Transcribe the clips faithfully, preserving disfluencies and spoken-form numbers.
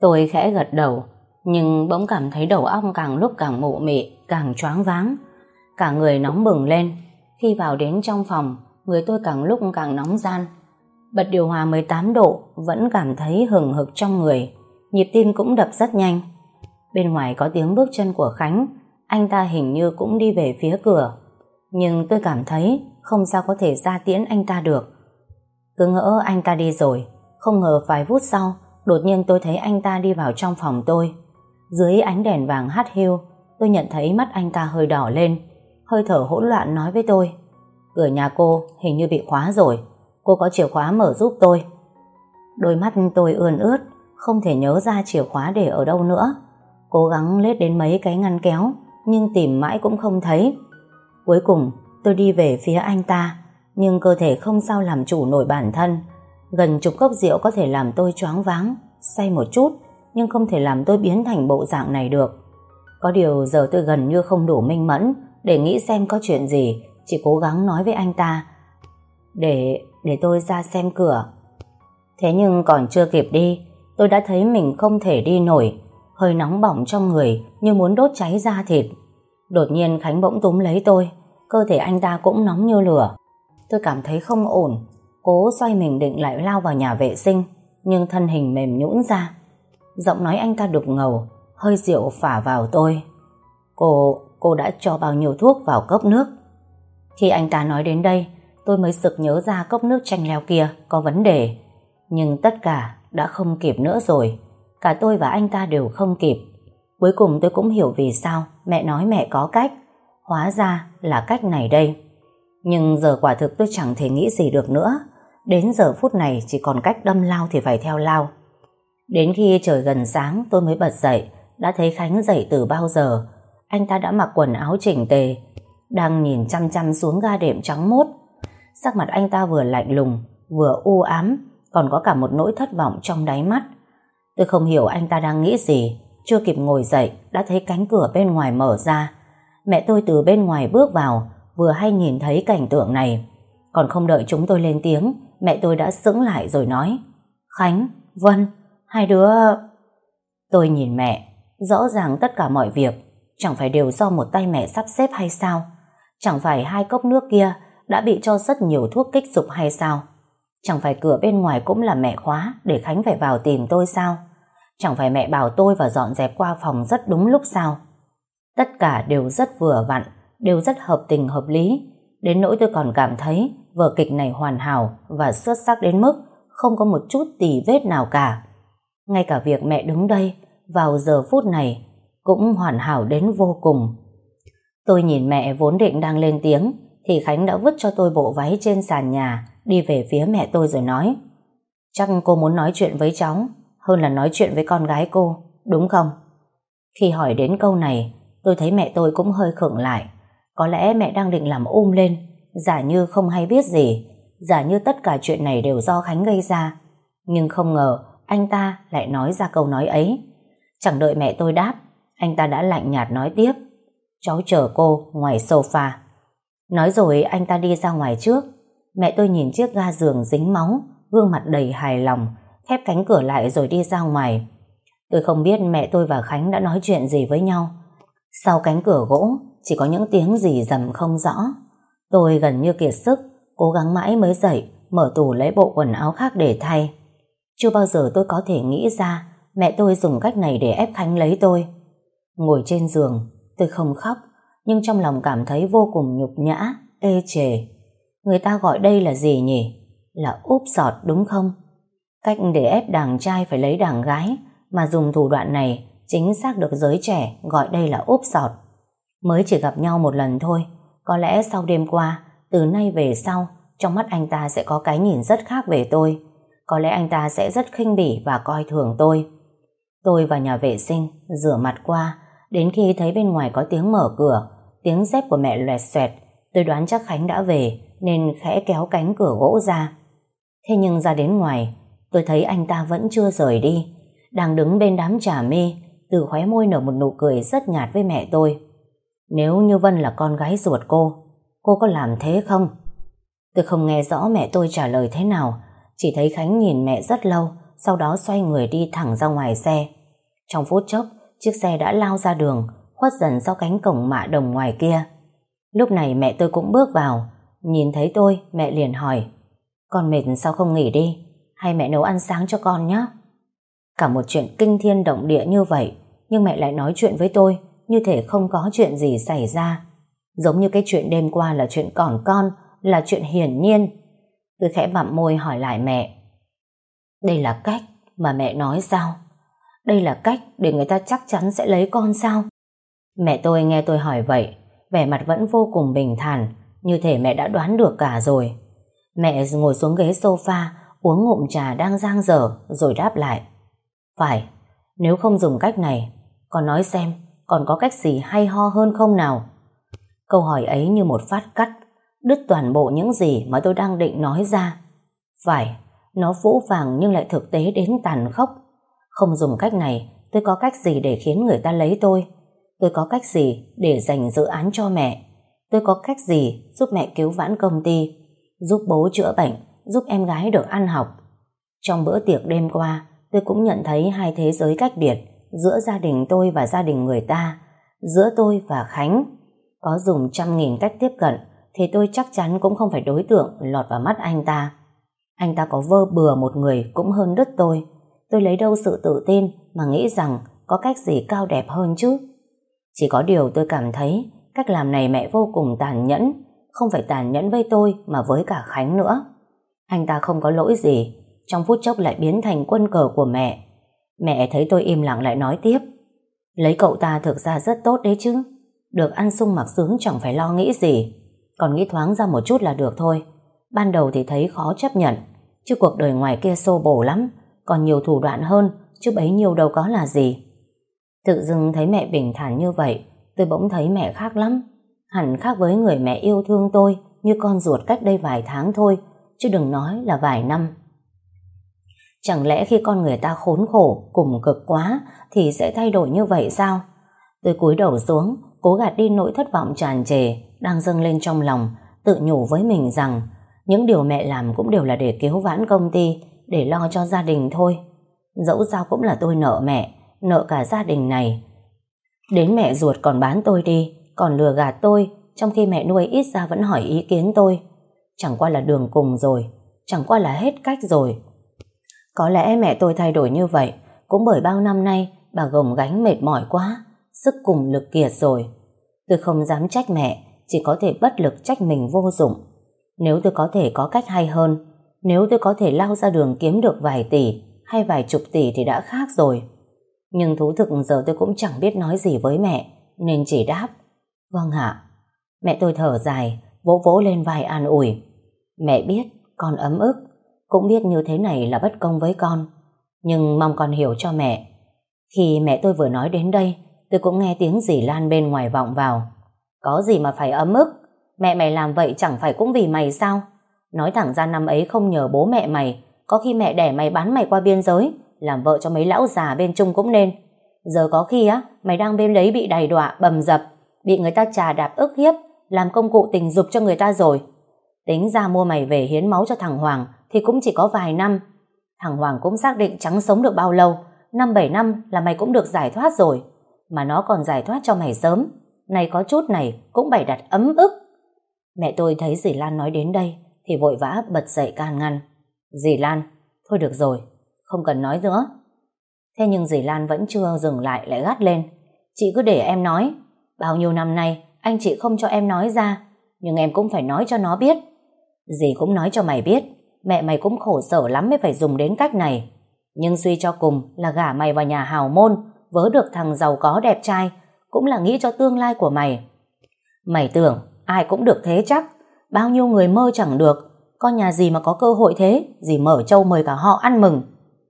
Tôi khẽ gật đầu, nhưng bỗng cảm thấy đầu óc càng lúc càng mụ mị, càng choáng váng. Cả người nóng bừng lên. Khi vào đến trong phòng, người tôi càng lúc càng nóng ran. Bật điều hòa mười tám độ, vẫn cảm thấy hừng hực trong người. Nhịp tim cũng đập rất nhanh. Bên ngoài có tiếng bước chân của Khánh. Anh ta hình như cũng đi về phía cửa. Nhưng tôi cảm thấy không sao có thể ra tiễn anh ta được. Cứ ngỡ anh ta đi rồi. Không ngờ vài phút sau, đột nhiên tôi thấy anh ta đi vào trong phòng tôi. Dưới ánh đèn vàng hắt hiu, tôi nhận thấy mắt anh ta hơi đỏ lên. Hơi thở hỗn loạn nói với tôi: cửa nhà cô hình như bị khóa rồi, cô có chìa khóa mở giúp tôi. Đôi mắt tôi ươn ướt, không thể nhớ ra chìa khóa để ở đâu nữa. Cố gắng lết đến mấy cái ngăn kéo, nhưng tìm mãi cũng không thấy. Cuối cùng tôi đi về phía anh ta, nhưng cơ thể không sao làm chủ nổi bản thân. Gần chục cốc rượu có thể làm tôi choáng váng, say một chút, nhưng không thể làm tôi biến thành bộ dạng này được. Có điều giờ tôi gần như không đủ minh mẫn để nghĩ xem có chuyện gì, chỉ cố gắng nói với anh ta để để tôi ra xem cửa. Thế nhưng còn chưa kịp đi, tôi đã thấy mình không thể đi nổi, hơi nóng bỏng trong người như muốn đốt cháy da thịt. Đột nhiên Khánh bỗng túm lấy tôi, cơ thể anh ta cũng nóng như lửa. Tôi cảm thấy không ổn, cố xoay mình định lại lao vào nhà vệ sinh, nhưng thân hình mềm nhũn ra. Giọng nói anh ta đục ngầu, hơi rượu phả vào tôi. Cô, cô đã cho bao nhiêu thuốc vào cốc nước? Khi anh ta nói đến đây, tôi mới sực nhớ ra cốc nước chanh leo kia có vấn đề. Nhưng tất cả đã không kịp nữa rồi. Cả tôi và anh ta đều không kịp. Cuối cùng tôi cũng hiểu vì sao mẹ nói mẹ có cách. Hóa ra là cách này đây. Nhưng giờ quả thực tôi chẳng thể nghĩ gì được nữa. Đến giờ phút này chỉ còn cách đâm lao thì phải theo lao. Đến khi trời gần sáng tôi mới bật dậy. Đã thấy Khánh dậy từ bao giờ. Anh ta đã mặc quần áo chỉnh tề, đang nhìn chăm chăm xuống ga đệm trắng mốt. Sắc mặt anh ta vừa lạnh lùng, vừa u ám, còn có cả một nỗi thất vọng trong đáy mắt. Tôi không hiểu anh ta đang nghĩ gì. Chưa kịp ngồi dậy đã thấy cánh cửa bên ngoài mở ra. Mẹ tôi từ bên ngoài bước vào, vừa hay nhìn thấy cảnh tượng này. Còn không đợi chúng tôi lên tiếng, mẹ tôi đã sững lại rồi nói: Khánh, Vân, hai đứa... Tôi nhìn mẹ. Rõ ràng tất cả mọi việc chẳng phải đều do một tay mẹ sắp xếp hay sao? Chẳng phải hai cốc nước kia đã bị cho rất nhiều thuốc kích dục hay sao? Chẳng phải cửa bên ngoài cũng là mẹ khóa để Khánh phải vào tìm tôi sao? Chẳng phải mẹ bảo tôi và dọn dẹp qua phòng rất đúng lúc sao? Tất cả đều rất vừa vặn, đều rất hợp tình hợp lý. Đến nỗi tôi còn cảm thấy vở kịch này hoàn hảo và xuất sắc đến mức không có một chút tì vết nào cả. Ngay cả việc mẹ đứng đây vào giờ phút này cũng hoàn hảo đến vô cùng. Tôi nhìn mẹ vốn định đang lên tiếng thì Khánh đã vứt cho tôi bộ váy trên sàn nhà, đi về phía mẹ tôi rồi nói: Chắc cô muốn nói chuyện với cháu hơn là nói chuyện với con gái cô, đúng không? Khi hỏi đến câu này, tôi thấy mẹ tôi cũng hơi khựng lại. Có lẽ mẹ đang định làm um lên, giả như không hay biết gì, giả như tất cả chuyện này đều do Khánh gây ra. Nhưng không ngờ anh ta lại nói ra câu nói ấy. Chẳng đợi mẹ tôi đáp, anh ta đã lạnh nhạt nói tiếp: Cháu chờ cô ngoài sofa. Nói rồi anh ta đi ra ngoài trước. Mẹ tôi nhìn chiếc ga giường dính máu, gương mặt đầy hài lòng, khép cánh cửa lại rồi đi ra ngoài. Tôi không biết mẹ tôi và Khánh đã nói chuyện gì với nhau. Sau cánh cửa gỗ chỉ có những tiếng rì rầm không rõ. Tôi gần như kiệt sức, cố gắng mãi mới dậy, mở tủ lấy bộ quần áo khác để thay. Chưa bao giờ tôi có thể nghĩ ra mẹ tôi dùng cách này để ép Khánh lấy tôi. Ngồi trên giường, tôi không khóc, nhưng trong lòng cảm thấy vô cùng nhục nhã, ê chề. Người ta gọi đây là gì nhỉ? Là úp sọt đúng không? Cách để ép đàn trai phải lấy đàn gái, mà dùng thủ đoạn này chính xác được giới trẻ gọi đây là úp sọt. Mới chỉ gặp nhau một lần thôi, có lẽ sau đêm qua, từ nay về sau, trong mắt anh ta sẽ có cái nhìn rất khác về tôi. Có lẽ anh ta sẽ rất khinh bỉ và coi thường tôi. Tôi vào nhà vệ sinh, rửa mặt qua, đến khi thấy bên ngoài có tiếng mở cửa, tiếng dép của mẹ loẹt xoẹt, tôi đoán chắc Khánh đã về nên khẽ kéo cánh cửa gỗ ra. Thế nhưng ra đến ngoài, tôi thấy anh ta vẫn chưa rời đi, đang đứng bên đám trà mi, từ khóe môi nở một nụ cười rất nhạt với mẹ tôi. Nếu như Vân là con gái ruột cô, cô có làm thế không? Tôi không nghe rõ mẹ tôi trả lời thế nào, chỉ thấy Khánh nhìn mẹ rất lâu sau đó xoay người đi thẳng ra ngoài xe. Trong phút chốc, chiếc xe đã lao ra đường, khuất dần sau cánh cổng mạ đồng ngoài kia. Lúc này mẹ tôi cũng bước vào, nhìn thấy tôi, mẹ liền hỏi: "Con mệt sao không nghỉ đi? Hay mẹ nấu ăn sáng cho con nhé?" Cả một chuyện kinh thiên động địa như vậy, nhưng mẹ lại nói chuyện với tôi như thể không có chuyện gì xảy ra. Giống như cái chuyện đêm qua là chuyện còn con, là chuyện hiển nhiên. Tôi khẽ bặm môi hỏi lại mẹ: "Đây là cách mà mẹ nói sao? Đây là cách để người ta chắc chắn sẽ lấy con sao?" Mẹ tôi nghe tôi hỏi vậy, vẻ mặt vẫn vô cùng bình thản, như thể mẹ đã đoán được cả rồi. Mẹ ngồi xuống ghế sofa, uống ngụm trà đang dang dở, rồi đáp lại: "Phải, nếu không dùng cách này, con nói xem, còn có cách gì hay ho hơn không nào?" Câu hỏi ấy như một phát cắt, đứt toàn bộ những gì mà tôi đang định nói ra. Phải, nó phũ phàng nhưng lại thực tế đến tàn khốc. Không dùng cách này, tôi có cách gì để khiến người ta lấy tôi? Tôi có cách gì để dành dự án cho mẹ? Tôi có cách gì giúp mẹ cứu vãn công ty, giúp bố chữa bệnh, giúp em gái được ăn học? Trong bữa tiệc đêm qua, tôi cũng nhận thấy hai thế giới cách biệt giữa gia đình tôi và gia đình người ta, giữa tôi và Khánh. Có dùng trăm nghìn cách tiếp cận thì tôi chắc chắn cũng không phải đối tượng lọt vào mắt anh ta. Anh ta có vơ bừa một người cũng hơn đứt tôi. Tôi lấy đâu sự tự tin mà nghĩ rằng có cách gì cao đẹp hơn chứ? Chỉ có điều tôi cảm thấy cách làm này mẹ vô cùng tàn nhẫn, không phải tàn nhẫn với tôi mà với cả Khánh nữa. Anh ta không có lỗi gì, trong phút chốc lại biến thành quân cờ của mẹ. Mẹ thấy tôi im lặng lại nói tiếp: "Lấy cậu ta thực ra rất tốt đấy chứ. Được ăn sung mặc sướng chẳng phải lo nghĩ gì. Còn nghĩ thoáng ra một chút là được thôi. Ban đầu thì thấy khó chấp nhận, chứ cuộc đời ngoài kia xô bồ lắm, còn nhiều thủ đoạn hơn, chứ bấy nhiêu đâu có là gì." Tự dưng thấy mẹ bình thản như vậy, tôi bỗng thấy mẹ khác lắm. Hẳn khác với người mẹ yêu thương tôi như con ruột cách đây vài tháng thôi, chứ đừng nói là vài năm. Chẳng lẽ khi con người ta khốn khổ, cùng cực quá thì sẽ thay đổi như vậy sao? Tôi cúi đầu xuống, cố gạt đi nỗi thất vọng tràn trề đang dâng lên trong lòng, tự nhủ với mình rằng những điều mẹ làm cũng đều là để cứu vãn công ty, để lo cho gia đình thôi. Dẫu sao cũng là tôi nợ mẹ, nợ cả gia đình này. Đến mẹ ruột còn bán tôi đi, còn lừa gạt tôi, trong khi mẹ nuôi ít ra vẫn hỏi ý kiến tôi. Chẳng qua là đường cùng rồi, chẳng qua là hết cách rồi. Có lẽ mẹ tôi thay đổi như vậy cũng bởi bao năm nay bà gồng gánh mệt mỏi quá, sức cùng lực kiệt rồi. Tôi không dám trách mẹ, chỉ có thể bất lực trách mình vô dụng. Nếu tôi có thể có cách hay hơn, nếu tôi có thể lao ra đường kiếm được vài tỷ hay vài chục tỷ thì đã khác rồi. Nhưng thú thực giờ tôi cũng chẳng biết nói gì với mẹ, nên chỉ đáp: "Vâng ạ." Mẹ tôi thở dài, vỗ vỗ lên vai an ủi: "Mẹ biết con ấm ức, cũng biết như thế này là bất công với con, nhưng mong con hiểu cho mẹ." Khi mẹ tôi vừa nói đến đây, tôi cũng nghe tiếng dì Lan bên ngoài vọng vào: "Có gì mà phải ấm ức? Mẹ mày làm vậy chẳng phải cũng vì mày sao? Nói thẳng ra năm ấy không nhờ bố mẹ mày, có khi mẹ đẻ mày bán mày qua biên giới làm vợ cho mấy lão già bên Trung cũng nên. Giờ có khi á mày đang bên đấy bị đày đọa bầm dập, bị người ta chà đạp ức hiếp, làm công cụ tình dục cho người ta rồi. Tính ra mua mày về hiến máu cho thằng Hoàng thì cũng chỉ có vài năm. Thằng Hoàng cũng xác định chẳng sống được bao lâu, năm bảy năm là mày cũng được giải thoát rồi. Mà nó còn giải thoát cho mày sớm, này có chút này cũng bày đặt ấm ức." Mẹ tôi thấy dì Lan nói đến đây thì vội vã bật dậy can ngăn: "Dì Lan, thôi được rồi, không cần nói nữa." Thế nhưng dì Lan vẫn chưa dừng lại, lại gắt lên: "Chị cứ để em nói. Bao nhiêu năm nay anh chị không cho em nói ra, nhưng em cũng phải nói cho nó biết. Dì cũng nói cho mày biết, mẹ mày cũng khổ sở lắm mới phải dùng đến cách này. Nhưng suy cho cùng là gả mày vào nhà hào môn, vớ được thằng giàu có đẹp trai, cũng là nghĩ cho tương lai của mày. Mày tưởng ai cũng được thế chắc? Bao nhiêu người mơ chẳng được, con nhà dì mà có cơ hội thế, dì mở trâu mời cả họ ăn mừng."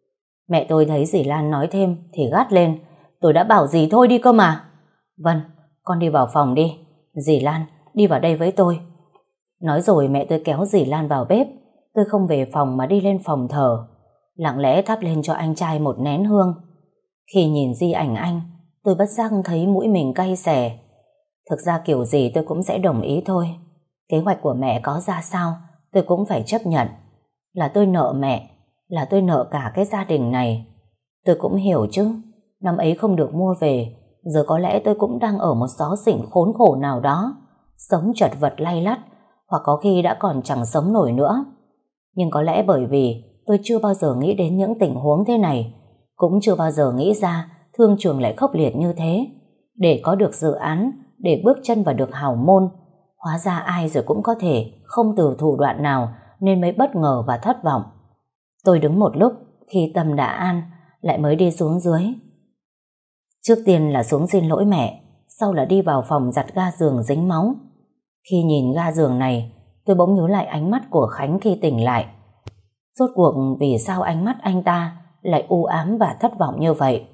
Mẹ tôi thấy dì Lan nói thêm thì gắt lên: "Tôi đã bảo dì thôi đi cơ mà." "Vâng, con đi vào phòng đi. Dì Lan, đi vào đây với tôi." Nói rồi mẹ tôi kéo dì Lan vào bếp. Tôi không về phòng mà đi lên phòng thờ, lặng lẽ thắp lên cho anh trai một nén hương. Khi nhìn di ảnh anh, tôi bất giác thấy mũi mình cay xè. Thực ra kiểu gì tôi cũng sẽ đồng ý thôi. Kế hoạch của mẹ có ra sao tôi cũng phải chấp nhận. Là tôi nợ mẹ, là tôi nợ cả cái gia đình này. Tôi cũng hiểu chứ, năm ấy không được mua về, giờ có lẽ tôi cũng đang ở một xó xỉnh khốn khổ nào đó, sống chật vật lay lắt, hoặc có khi đã còn chẳng sống nổi nữa. Nhưng có lẽ bởi vì tôi chưa bao giờ nghĩ đến những tình huống thế này, cũng chưa bao giờ nghĩ ra thương trường lại khốc liệt như thế. Để có được dự án, để bước chân vào được hào môn, hóa ra ai rồi cũng có thể không từ thủ đoạn nào, nên mới bất ngờ và thất vọng. Tôi đứng một lúc, khi tâm đã an, lại mới đi xuống dưới. Trước tiên là xuống xin lỗi mẹ, sau là đi vào phòng giặt ga giường dính máu. Khi nhìn ga giường này, tôi bỗng nhớ lại ánh mắt của Khánh khi tỉnh lại. Rốt cuộc vì sao ánh mắt anh ta lại u ám và thất vọng như vậy?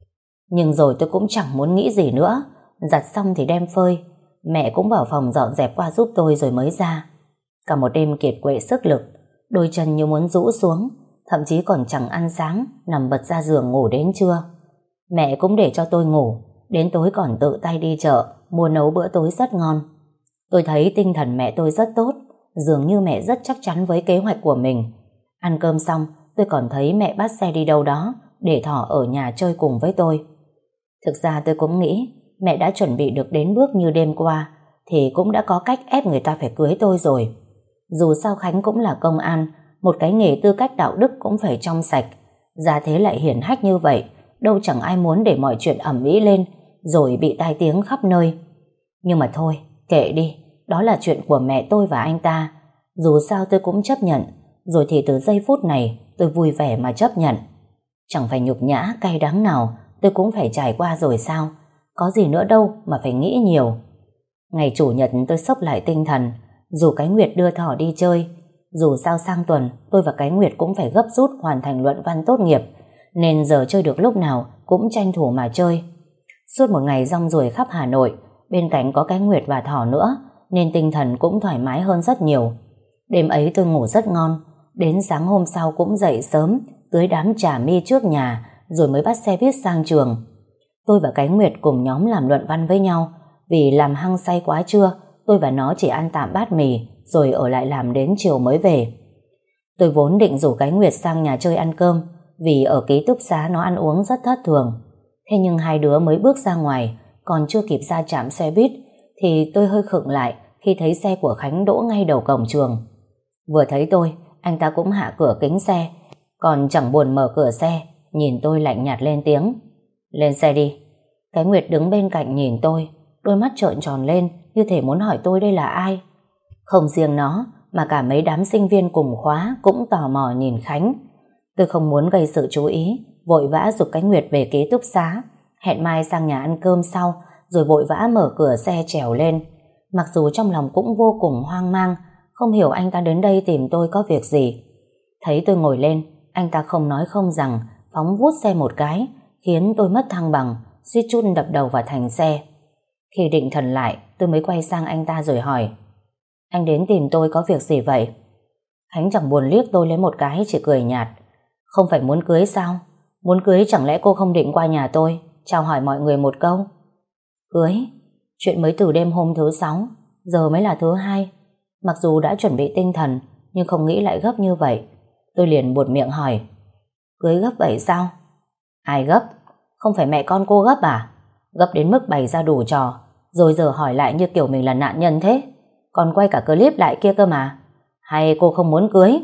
Nhưng rồi tôi cũng chẳng muốn nghĩ gì nữa. Giặt xong thì đem phơi. Mẹ cũng vào phòng dọn dẹp qua giúp tôi rồi mới ra. Cả một đêm kiệt quệ sức lực, đôi chân như muốn rũ xuống, thậm chí còn chẳng ăn sáng, nằm bật ra giường ngủ đến trưa. Mẹ cũng để cho tôi ngủ, đến tối còn tự tay đi chợ mua nấu bữa tối rất ngon. Tôi thấy tinh thần mẹ tôi rất tốt, dường như mẹ rất chắc chắn với kế hoạch của mình. Ăn cơm xong, tôi còn thấy mẹ bắt xe đi đâu đó để Thỏ ở nhà chơi cùng với tôi. Thực ra tôi cũng nghĩ mẹ đã chuẩn bị được đến bước như đêm qua thì cũng đã có cách ép người ta phải cưới tôi rồi. Dù sao Khánh cũng là công an, một cái nghề tư cách đạo đức cũng phải trong sạch. Gia thế lại hiển hách như vậy, đâu chẳng ai muốn để mọi chuyện ầm ĩ lên rồi bị tai tiếng khắp nơi. Nhưng mà thôi, kệ đi, đó là chuyện của mẹ tôi và anh ta. Dù sao tôi cũng chấp nhận, rồi thì từ giây phút này tôi vui vẻ mà chấp nhận. Chẳng phải nhục nhã cay đắng nào tôi cũng phải trải qua rồi sao? Có gì nữa đâu mà phải nghĩ nhiều. Ngày chủ nhật tôi xốc lại tinh thần, dù cái Nguyệt đưa Thỏ đi chơi. Dù sao sang tuần tôi và cái Nguyệt cũng phải gấp rút hoàn thành luận văn tốt nghiệp, nên giờ chơi được lúc nào cũng tranh thủ mà chơi. Suốt một ngày rong ruổi khắp Hà Nội, bên cạnh có cái Nguyệt và Thỏ nữa, nên tinh thần cũng thoải mái hơn rất nhiều. Đêm ấy tôi ngủ rất ngon, đến sáng hôm sau cũng dậy sớm, tưới đám trà mi trước nhà, rồi mới bắt xe buýt sang trường. Tôi và cái Nguyệt cùng nhóm làm luận văn với nhau, vì làm hăng say quá trưa, tôi và nó chỉ ăn tạm bát mì, rồi ở lại làm đến chiều mới về. Tôi vốn định rủ cái Nguyệt sang nhà chơi ăn cơm, vì ở ký túc xá nó ăn uống rất thất thường. Thế nhưng hai đứa mới bước ra ngoài, còn chưa kịp ra trạm xe buýt, thì tôi hơi khựng lại khi thấy xe của Khánh đỗ ngay đầu cổng trường. Vừa thấy tôi, anh ta cũng hạ cửa kính xe, còn chẳng buồn mở cửa xe, nhìn tôi lạnh nhạt lên tiếng: "Lên xe đi." Cái Nguyệt đứng bên cạnh nhìn tôi, đôi mắt trợn tròn lên như thể muốn hỏi tôi đây là ai. Không riêng nó, mà cả mấy đám sinh viên cùng khóa cũng tò mò nhìn Khánh. Tôi không muốn gây sự chú ý, vội vã giục cái Nguyệt về ký túc xá, hẹn mai sang nhà ăn cơm sau, rồi vội vã mở cửa xe trèo lên. Mặc dù trong lòng cũng vô cùng hoang mang, không hiểu anh ta đến đây tìm tôi có việc gì. Thấy tôi ngồi lên, anh ta không nói không rằng phóng vút xe một cái, khiến tôi mất thăng bằng, suýt chút đập đầu vào thành xe. Khi định thần lại, tôi mới quay sang anh ta rồi hỏi: "Anh đến tìm tôi có việc gì vậy?" Khánh chẳng buồn liếc tôi lấy một cái, chỉ cười nhạt: "Không phải muốn cưới sao? Muốn cưới chẳng lẽ cô không định qua nhà tôi chào hỏi mọi người một câu?" Cưới? Chuyện mới từ đêm hôm thứ sáu, giờ mới là thứ hai. Mặc dù đã chuẩn bị tinh thần, nhưng không nghĩ lại gấp như vậy. Tôi liền buột miệng hỏi: "Cưới gấp vậy sao?" "Ai gấp? Không phải mẹ con cô gấp à? Gấp đến mức bày ra đủ trò, rồi giờ hỏi lại như kiểu mình là nạn nhân thế. Còn quay cả clip lại kia cơ mà. Hay cô không muốn cưới?"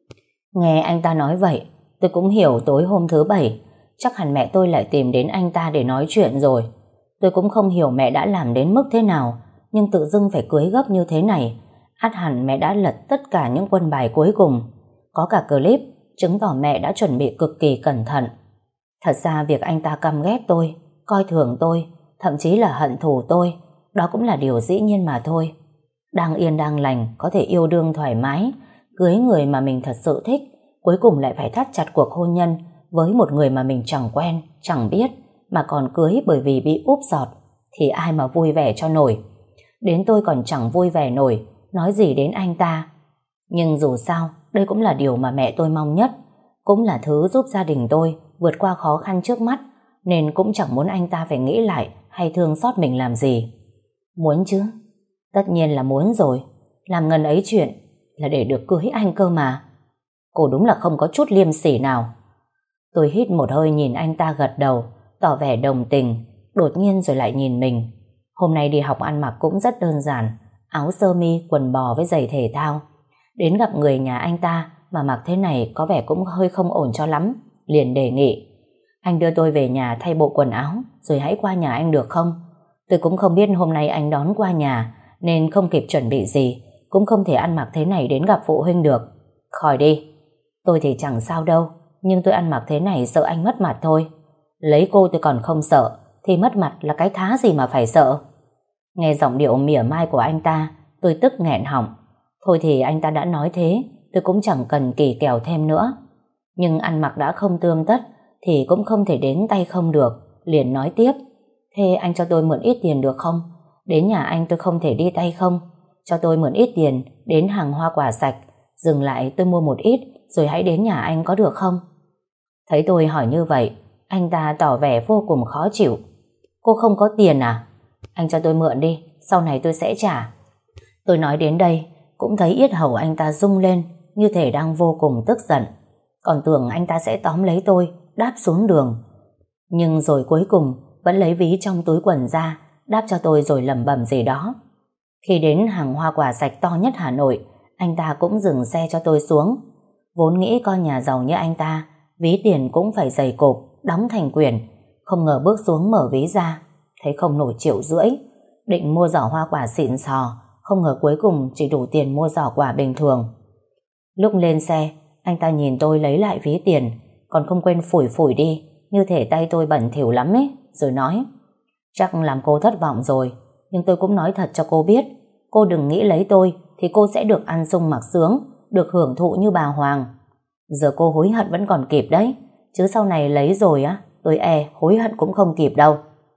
Nghe anh ta nói vậy, tôi cũng hiểu tối hôm thứ bảy chắc hẳn mẹ tôi lại tìm đến anh ta để nói chuyện rồi. Tôi cũng không hiểu mẹ đã làm đến mức thế nào, nhưng tự dưng phải cưới gấp như thế này, ắt hẳn mẹ đã lật tất cả những quân bài cuối cùng. Có cả clip chứng tỏ mẹ đã chuẩn bị cực kỳ cẩn thận. Thật ra việc anh ta căm ghét tôi, coi thường tôi, thậm chí là hận thù tôi, đó cũng là điều dĩ nhiên mà thôi. Đang yên đang lành, có thể yêu đương thoải mái, cưới người mà mình thật sự thích, cuối cùng lại phải thắt chặt cuộc hôn nhân với một người mà mình chẳng quen, chẳng biết, mà còn cưới bởi vì bị úp giọt, thì ai mà vui vẻ cho nổi. Đến tôi còn chẳng vui vẻ nổi, nói gì đến anh ta. Nhưng dù sao, đây cũng là điều mà mẹ tôi mong nhất, cũng là thứ giúp gia đình tôi vượt qua khó khăn trước mắt, nên cũng chẳng muốn anh ta phải nghĩ lại hay thương xót mình làm gì. Muốn chứ, tất nhiên là muốn rồi. Làm ngần ấy chuyện là để được cưới anh cơ mà. Cô đúng là không có chút liêm sỉ nào. Tôi hít một hơi nhìn anh ta gật đầu, tỏ vẻ đồng tình, đột nhiên rồi lại nhìn mình. Hôm nay đi học ăn mặc cũng rất đơn giản, áo sơ mi, quần bò với giày thể thao. Đến gặp người nhà anh ta mà mặc thế này có vẻ cũng hơi không ổn cho lắm, liền đề nghị: anh đưa tôi về nhà thay bộ quần áo rồi hãy qua nhà anh được không? Tôi cũng không biết hôm nay anh đón qua nhà nên không kịp chuẩn bị gì, cũng không thể ăn mặc thế này đến gặp phụ huynh được. Khỏi đi. Tôi thì chẳng sao đâu, nhưng tôi ăn mặc thế này sợ anh mất mặt thôi. Lấy cô tôi còn không sợ, thì mất mặt là cái thá gì mà phải sợ. Nghe giọng điệu mỉa mai của anh ta, tôi tức nghẹn họng. Thôi thì anh ta đã nói thế, tôi cũng chẳng cần kỳ kèo thêm nữa. Nhưng ăn mặc đã không tươm tất thì cũng không thể đến tay không được, liền nói tiếp: thế anh cho tôi mượn ít tiền được không? Đến nhà anh tôi không thể đi tay không. Cho tôi mượn ít tiền đến hàng hoa quả sạch, dừng lại tôi mua một ít rồi hãy đến nhà anh có được không? Thấy tôi hỏi như vậy, anh ta tỏ vẻ vô cùng khó chịu. Cô không có tiền à? Anh cho tôi mượn đi, sau này tôi sẽ trả. Tôi nói đến đây cũng thấy yết hầu anh ta rung lên, như thể đang vô cùng tức giận. Còn tưởng anh ta sẽ tóm lấy tôi đáp xuống đường, nhưng rồi cuối cùng vẫn lấy ví trong túi quần ra đáp cho tôi rồi lẩm bẩm gì đó. Khi đến hàng hoa quả sạch to nhất Hà Nội, anh ta cũng dừng xe cho tôi xuống. Vốn nghĩ con nhà giàu như anh ta ví tiền cũng phải dày cộp, đóng thành quyển. Không ngờ bước xuống mở ví ra thấy không nổi triệu rưỡi. Định mua giỏ hoa quả xịn sò, không ngờ cuối cùng chỉ đủ tiền mua giỏ quả bình thường. Lúc lên xe, anh ta nhìn tôi lấy lại ví tiền, còn không quên phủi phủi đi, như thể tay tôi bẩn thỉu lắm ấy, rồi nói: chắc làm cô thất vọng rồi, nhưng tôi cũng nói thật cho cô biết, cô đừng nghĩ lấy tôi thì cô sẽ được ăn sung mặc sướng, được hưởng thụ như bà Hoàng. Giờ cô hối hận vẫn còn kịp đấy, chứ sau này lấy rồi á, tôi e hối hận cũng không kịp đâu.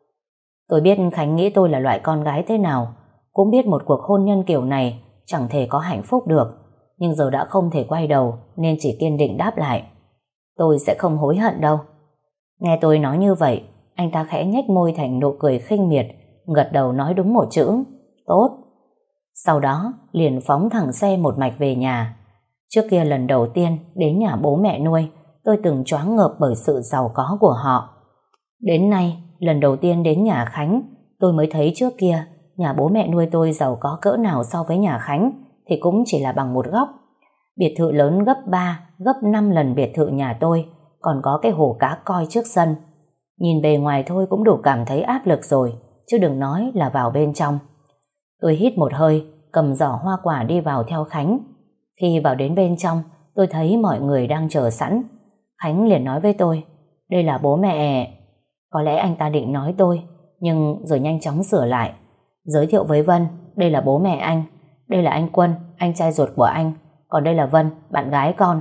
Tôi biết Khánh nghĩ tôi là loại con gái thế nào, cũng biết một cuộc hôn nhân kiểu này chẳng thể có hạnh phúc được, nhưng giờ đã không thể quay đầu nên chỉ kiên định đáp lại: tôi sẽ không hối hận đâu. Nghe tôi nói như vậy, anh ta khẽ nhếch môi thành nụ cười khinh miệt, gật đầu nói đúng một chữ: tốt. Sau đó liền phóng thẳng xe một mạch về nhà. Trước kia lần đầu tiên đến nhà bố mẹ nuôi, tôi từng choáng ngợp bởi sự giàu có của họ. Đến nay, lần đầu tiên đến nhà Khánh, tôi mới thấy trước kia nhà bố mẹ nuôi tôi giàu có cỡ nào so với nhà Khánh thì cũng chỉ là bằng một góc. Biệt thự lớn gấp ba, gấp năm lần biệt thự nhà tôi, còn có cái hồ cá coi trước sân. Nhìn bề ngoài thôi cũng đủ cảm thấy áp lực rồi, chứ đừng nói là vào bên trong. Tôi hít một hơi, cầm giỏ hoa quả đi vào theo Khánh. Khi vào đến bên trong, tôi thấy mọi người đang chờ sẵn. Khánh liền nói với tôi: đây là bố mẹ... Có lẽ anh ta định nói tôi, nhưng rồi nhanh chóng sửa lại: giới thiệu với Vân, đây là bố mẹ anh. Đây là anh Quân, anh trai ruột của anh. Còn đây là Vân, bạn gái con.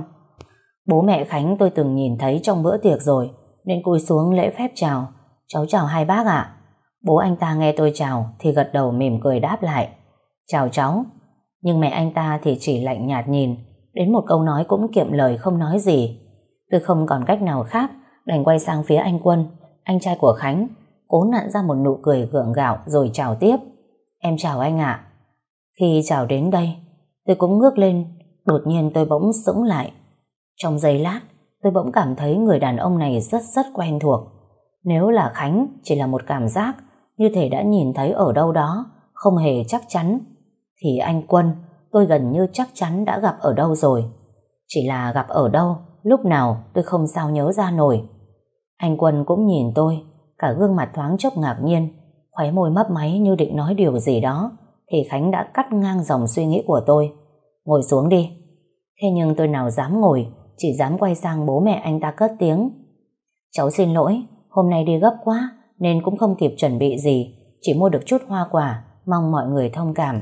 Bố mẹ Khánh tôi từng nhìn thấy trong bữa tiệc rồi, nên cúi xuống lễ phép chào: cháu chào hai bác ạ. Bố anh ta nghe tôi chào thì gật đầu mỉm cười đáp lại: chào cháu. Nhưng mẹ anh ta thì chỉ lạnh nhạt nhìn, đến một câu nói cũng kiệm lời không nói gì. Tôi không còn cách nào khác, đành quay sang phía anh Quân, anh trai của Khánh, cố nặn ra một nụ cười gượng gạo rồi chào tiếp: em chào anh ạ. Khi chào đến đây, tôi cũng ngước lên, đột nhiên tôi bỗng sững lại. Trong giây lát, tôi bỗng cảm thấy người đàn ông này rất rất quen thuộc. Nếu là Khánh chỉ là một cảm giác, như thể đã nhìn thấy ở đâu đó, không hề chắc chắn, thì anh Quân tôi gần như chắc chắn đã gặp ở đâu rồi. Chỉ là gặp ở đâu, lúc nào tôi không sao nhớ ra nổi. Anh Quân cũng nhìn tôi, cả gương mặt thoáng chốc ngạc nhiên, khóe môi mấp máy như định nói điều gì đó, thì Khánh đã cắt ngang dòng suy nghĩ của tôi: ngồi xuống đi. Thế nhưng tôi nào dám ngồi, chỉ dám quay sang bố mẹ anh ta cất tiếng: cháu xin lỗi, hôm nay đi gấp quá nên cũng không kịp chuẩn bị gì, chỉ mua được chút hoa quả, mong mọi người thông cảm.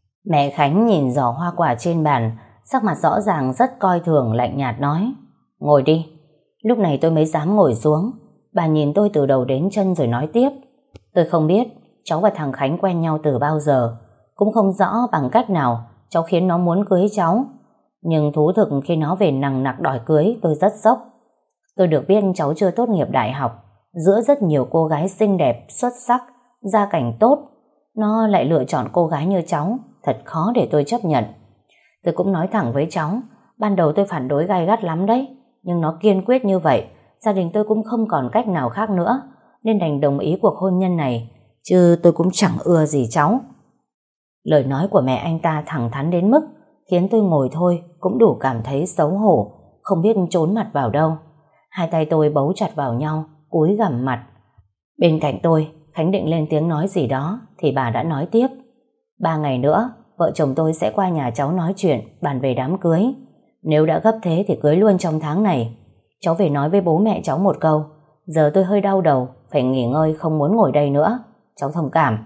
Mẹ Khánh nhìn giỏ hoa quả trên bàn, sắc mặt rõ ràng rất coi thường, lạnh nhạt nói: ngồi đi. Lúc này tôi mới dám ngồi xuống. Bà nhìn tôi từ đầu đến chân rồi nói tiếp: tôi không biết cháu và thằng Khánh quen nhau từ bao giờ, cũng không rõ bằng cách nào cháu khiến nó muốn cưới cháu, nhưng thú thực khi nó về nằng nặc đòi cưới tôi rất sốc. Tôi được biết cháu chưa tốt nghiệp đại học, giữa rất nhiều cô gái xinh đẹp, xuất sắc, gia cảnh tốt, nó lại lựa chọn cô gái như cháu, thật khó để tôi chấp nhận. Tôi cũng nói thẳng với cháu, Ban đầu tôi phản đối gay gắt lắm đấy, nhưng nó kiên quyết như vậy, gia đình tôi cũng không còn cách nào khác nữa, nên đành đồng ý cuộc hôn nhân này, chứ tôi cũng chẳng ưa gì cháu. Lời nói của mẹ anh ta thẳng thắn đến mức khiến tôi ngồi thôi cũng đủ cảm thấy xấu hổ, không biết trốn mặt vào đâu. Hai tay tôi bấu chặt vào nhau, cúi gằm mặt. Bên cạnh tôi, Khánh định lên tiếng nói gì đó thì bà đã nói tiếp. Ba ngày nữa, vợ chồng tôi sẽ qua nhà cháu nói chuyện, bàn về đám cưới. Nếu đã gấp thế thì cưới luôn trong tháng này. Cháu về nói với bố mẹ cháu một câu. Giờ tôi hơi đau đầu, phải nghỉ ngơi, không muốn ngồi đây nữa. Cháu thông cảm.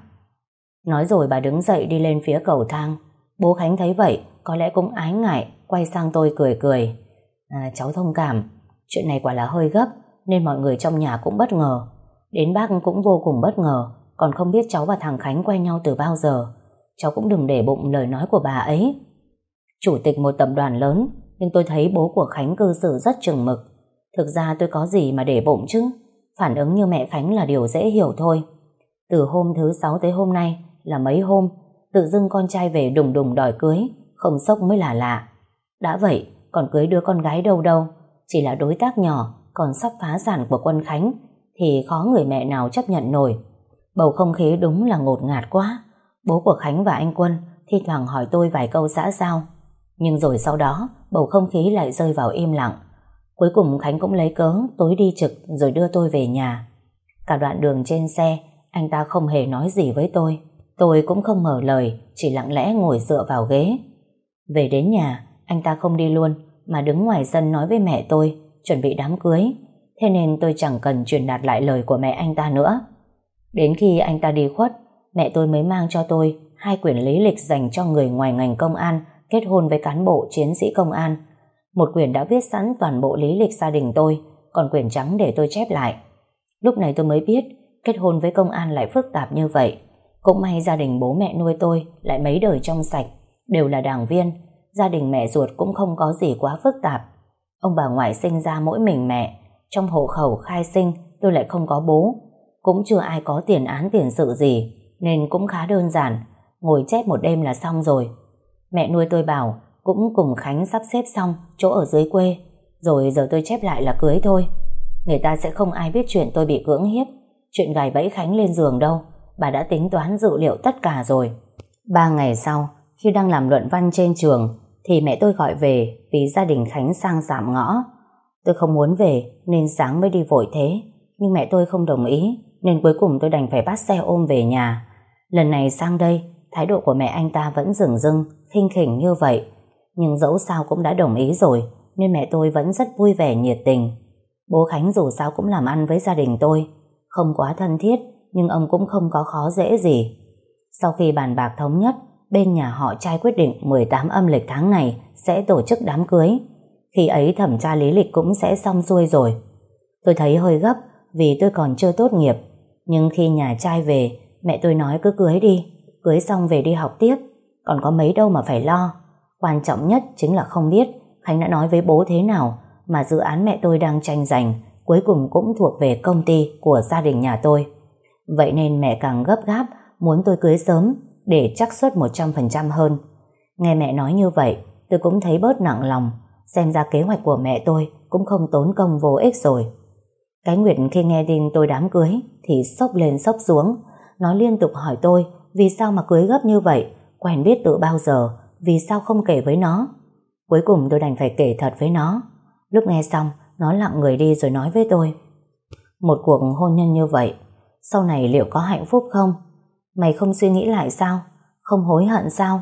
Nói rồi bà đứng dậy đi lên phía cầu thang. Bố Khánh thấy vậy, có lẽ cũng ái ngại, quay sang tôi cười cười. À, cháu thông cảm, chuyện này quả là hơi gấp, nên mọi người trong nhà cũng bất ngờ. Đến bác cũng vô cùng bất ngờ, còn không biết cháu và thằng Khánh quen nhau từ bao giờ. Cháu cũng đừng để bụng lời nói của bà ấy. Chủ tịch một tập đoàn lớn, nhưng tôi thấy bố của Khánh cư xử rất chừng mực. Thực ra tôi có gì mà để bụng chứ. Phản ứng như mẹ Khánh là điều dễ hiểu thôi. Từ hôm thứ sáu tới hôm nay là mấy hôm, tự dưng con trai về đùng đùng đòi cưới, không sốc mới là lạ. Đã vậy, còn cưới đứa con gái đâu đâu, chỉ là đối tác nhỏ, còn sắp phá sản của Quân Khánh, thì khó người mẹ nào chấp nhận nổi. Bầu không khí đúng là ngột ngạt quá. Bố của Khánh và anh Quân thi thoảng hỏi tôi vài câu xã giao, nhưng rồi sau đó bầu không khí lại rơi vào im lặng. Cuối cùng Khánh cũng lấy cớ tối đi trực rồi đưa tôi về nhà. Cả đoạn đường trên xe, anh ta không hề nói gì với tôi. Tôi cũng không mở lời, chỉ lặng lẽ ngồi dựa vào ghế. Về đến nhà, anh ta không đi luôn, mà đứng ngoài sân nói với mẹ tôi chuẩn bị đám cưới. Thế nên tôi chẳng cần truyền đạt lại lời của mẹ anh ta nữa. Đến khi anh ta đi khuất, mẹ tôi mới mang cho tôi hai quyển lý lịch dành cho người ngoài ngành công an kết hôn với cán bộ chiến sĩ công an. Một quyển đã viết sẵn toàn bộ lý lịch gia đình tôi, còn quyển trắng để tôi chép lại. Lúc này tôi mới biết kết hôn với công an lại phức tạp như vậy. Cũng may gia đình bố mẹ nuôi tôi lại mấy đời trong sạch, đều là đảng viên. Gia đình mẹ ruột cũng không có gì quá phức tạp. Ông bà ngoại sinh ra mỗi mình mẹ. Trong hộ khẩu khai sinh tôi lại không có bố. Cũng chưa ai có tiền án tiền sự gì, nên cũng khá đơn giản, ngồi chép một đêm là xong rồi. Mẹ nuôi tôi bảo cũng cùng Khánh sắp xếp xong chỗ ở dưới quê, rồi giờ tôi chép lại là cưới thôi. Người ta sẽ không ai biết chuyện tôi bị cưỡng hiếp, chuyện gài bẫy Khánh lên giường đâu. Bà đã tính toán dự liệu tất cả rồi. Ba ngày sau, khi đang làm luận văn trên trường, thì mẹ tôi gọi về vì gia đình Khánh sang dạm ngõ. Tôi không muốn về nên sáng mới đi vội thế, nhưng mẹ tôi không đồng ý, nên cuối cùng tôi đành phải bắt xe ôm về nhà. Lần này sang đây, thái độ của mẹ anh ta vẫn dửng dưng, khinh khỉnh như vậy. Nhưng dẫu sao cũng đã đồng ý rồi, nên mẹ tôi vẫn rất vui vẻ nhiệt tình. Bố Khánh dù sao cũng làm ăn với gia đình tôi, không quá thân thiết, nhưng ông cũng không có khó dễ gì. Sau khi bàn bạc thống nhất, bên nhà họ trai quyết định mười tám âm lịch tháng này sẽ tổ chức đám cưới. Khi ấy thẩm tra lý lịch cũng sẽ xong xuôi rồi. Tôi thấy hơi gấp vì tôi còn chưa tốt nghiệp, nhưng khi nhà trai về, mẹ tôi nói cứ cưới đi, cưới xong về đi học tiếp, còn có mấy đâu mà phải lo. Quan trọng nhất chính là không biết Khánh đã nói với bố thế nào mà dự án mẹ tôi đang tranh giành cuối cùng cũng thuộc về công ty của gia đình nhà tôi. Vậy nên mẹ càng gấp gáp muốn tôi cưới sớm để chắc suất một trăm phần trăm hơn. Nghe mẹ nói như vậy, tôi cũng thấy bớt nặng lòng, xem ra kế hoạch của mẹ tôi cũng không tốn công vô ích rồi. Cái Nguyệt khi nghe tin tôi đám cưới thì sốc lên sốc xuống. Nó liên tục hỏi tôi vì sao mà cưới gấp như vậy, quen biết từ bao giờ, vì sao không kể với nó. Cuối cùng tôi đành phải kể thật với nó. Lúc nghe xong, nó lặng người đi rồi nói với tôi: một cuộc hôn nhân như vậy, sau này liệu có hạnh phúc không? Mày không suy nghĩ lại sao? Không hối hận sao?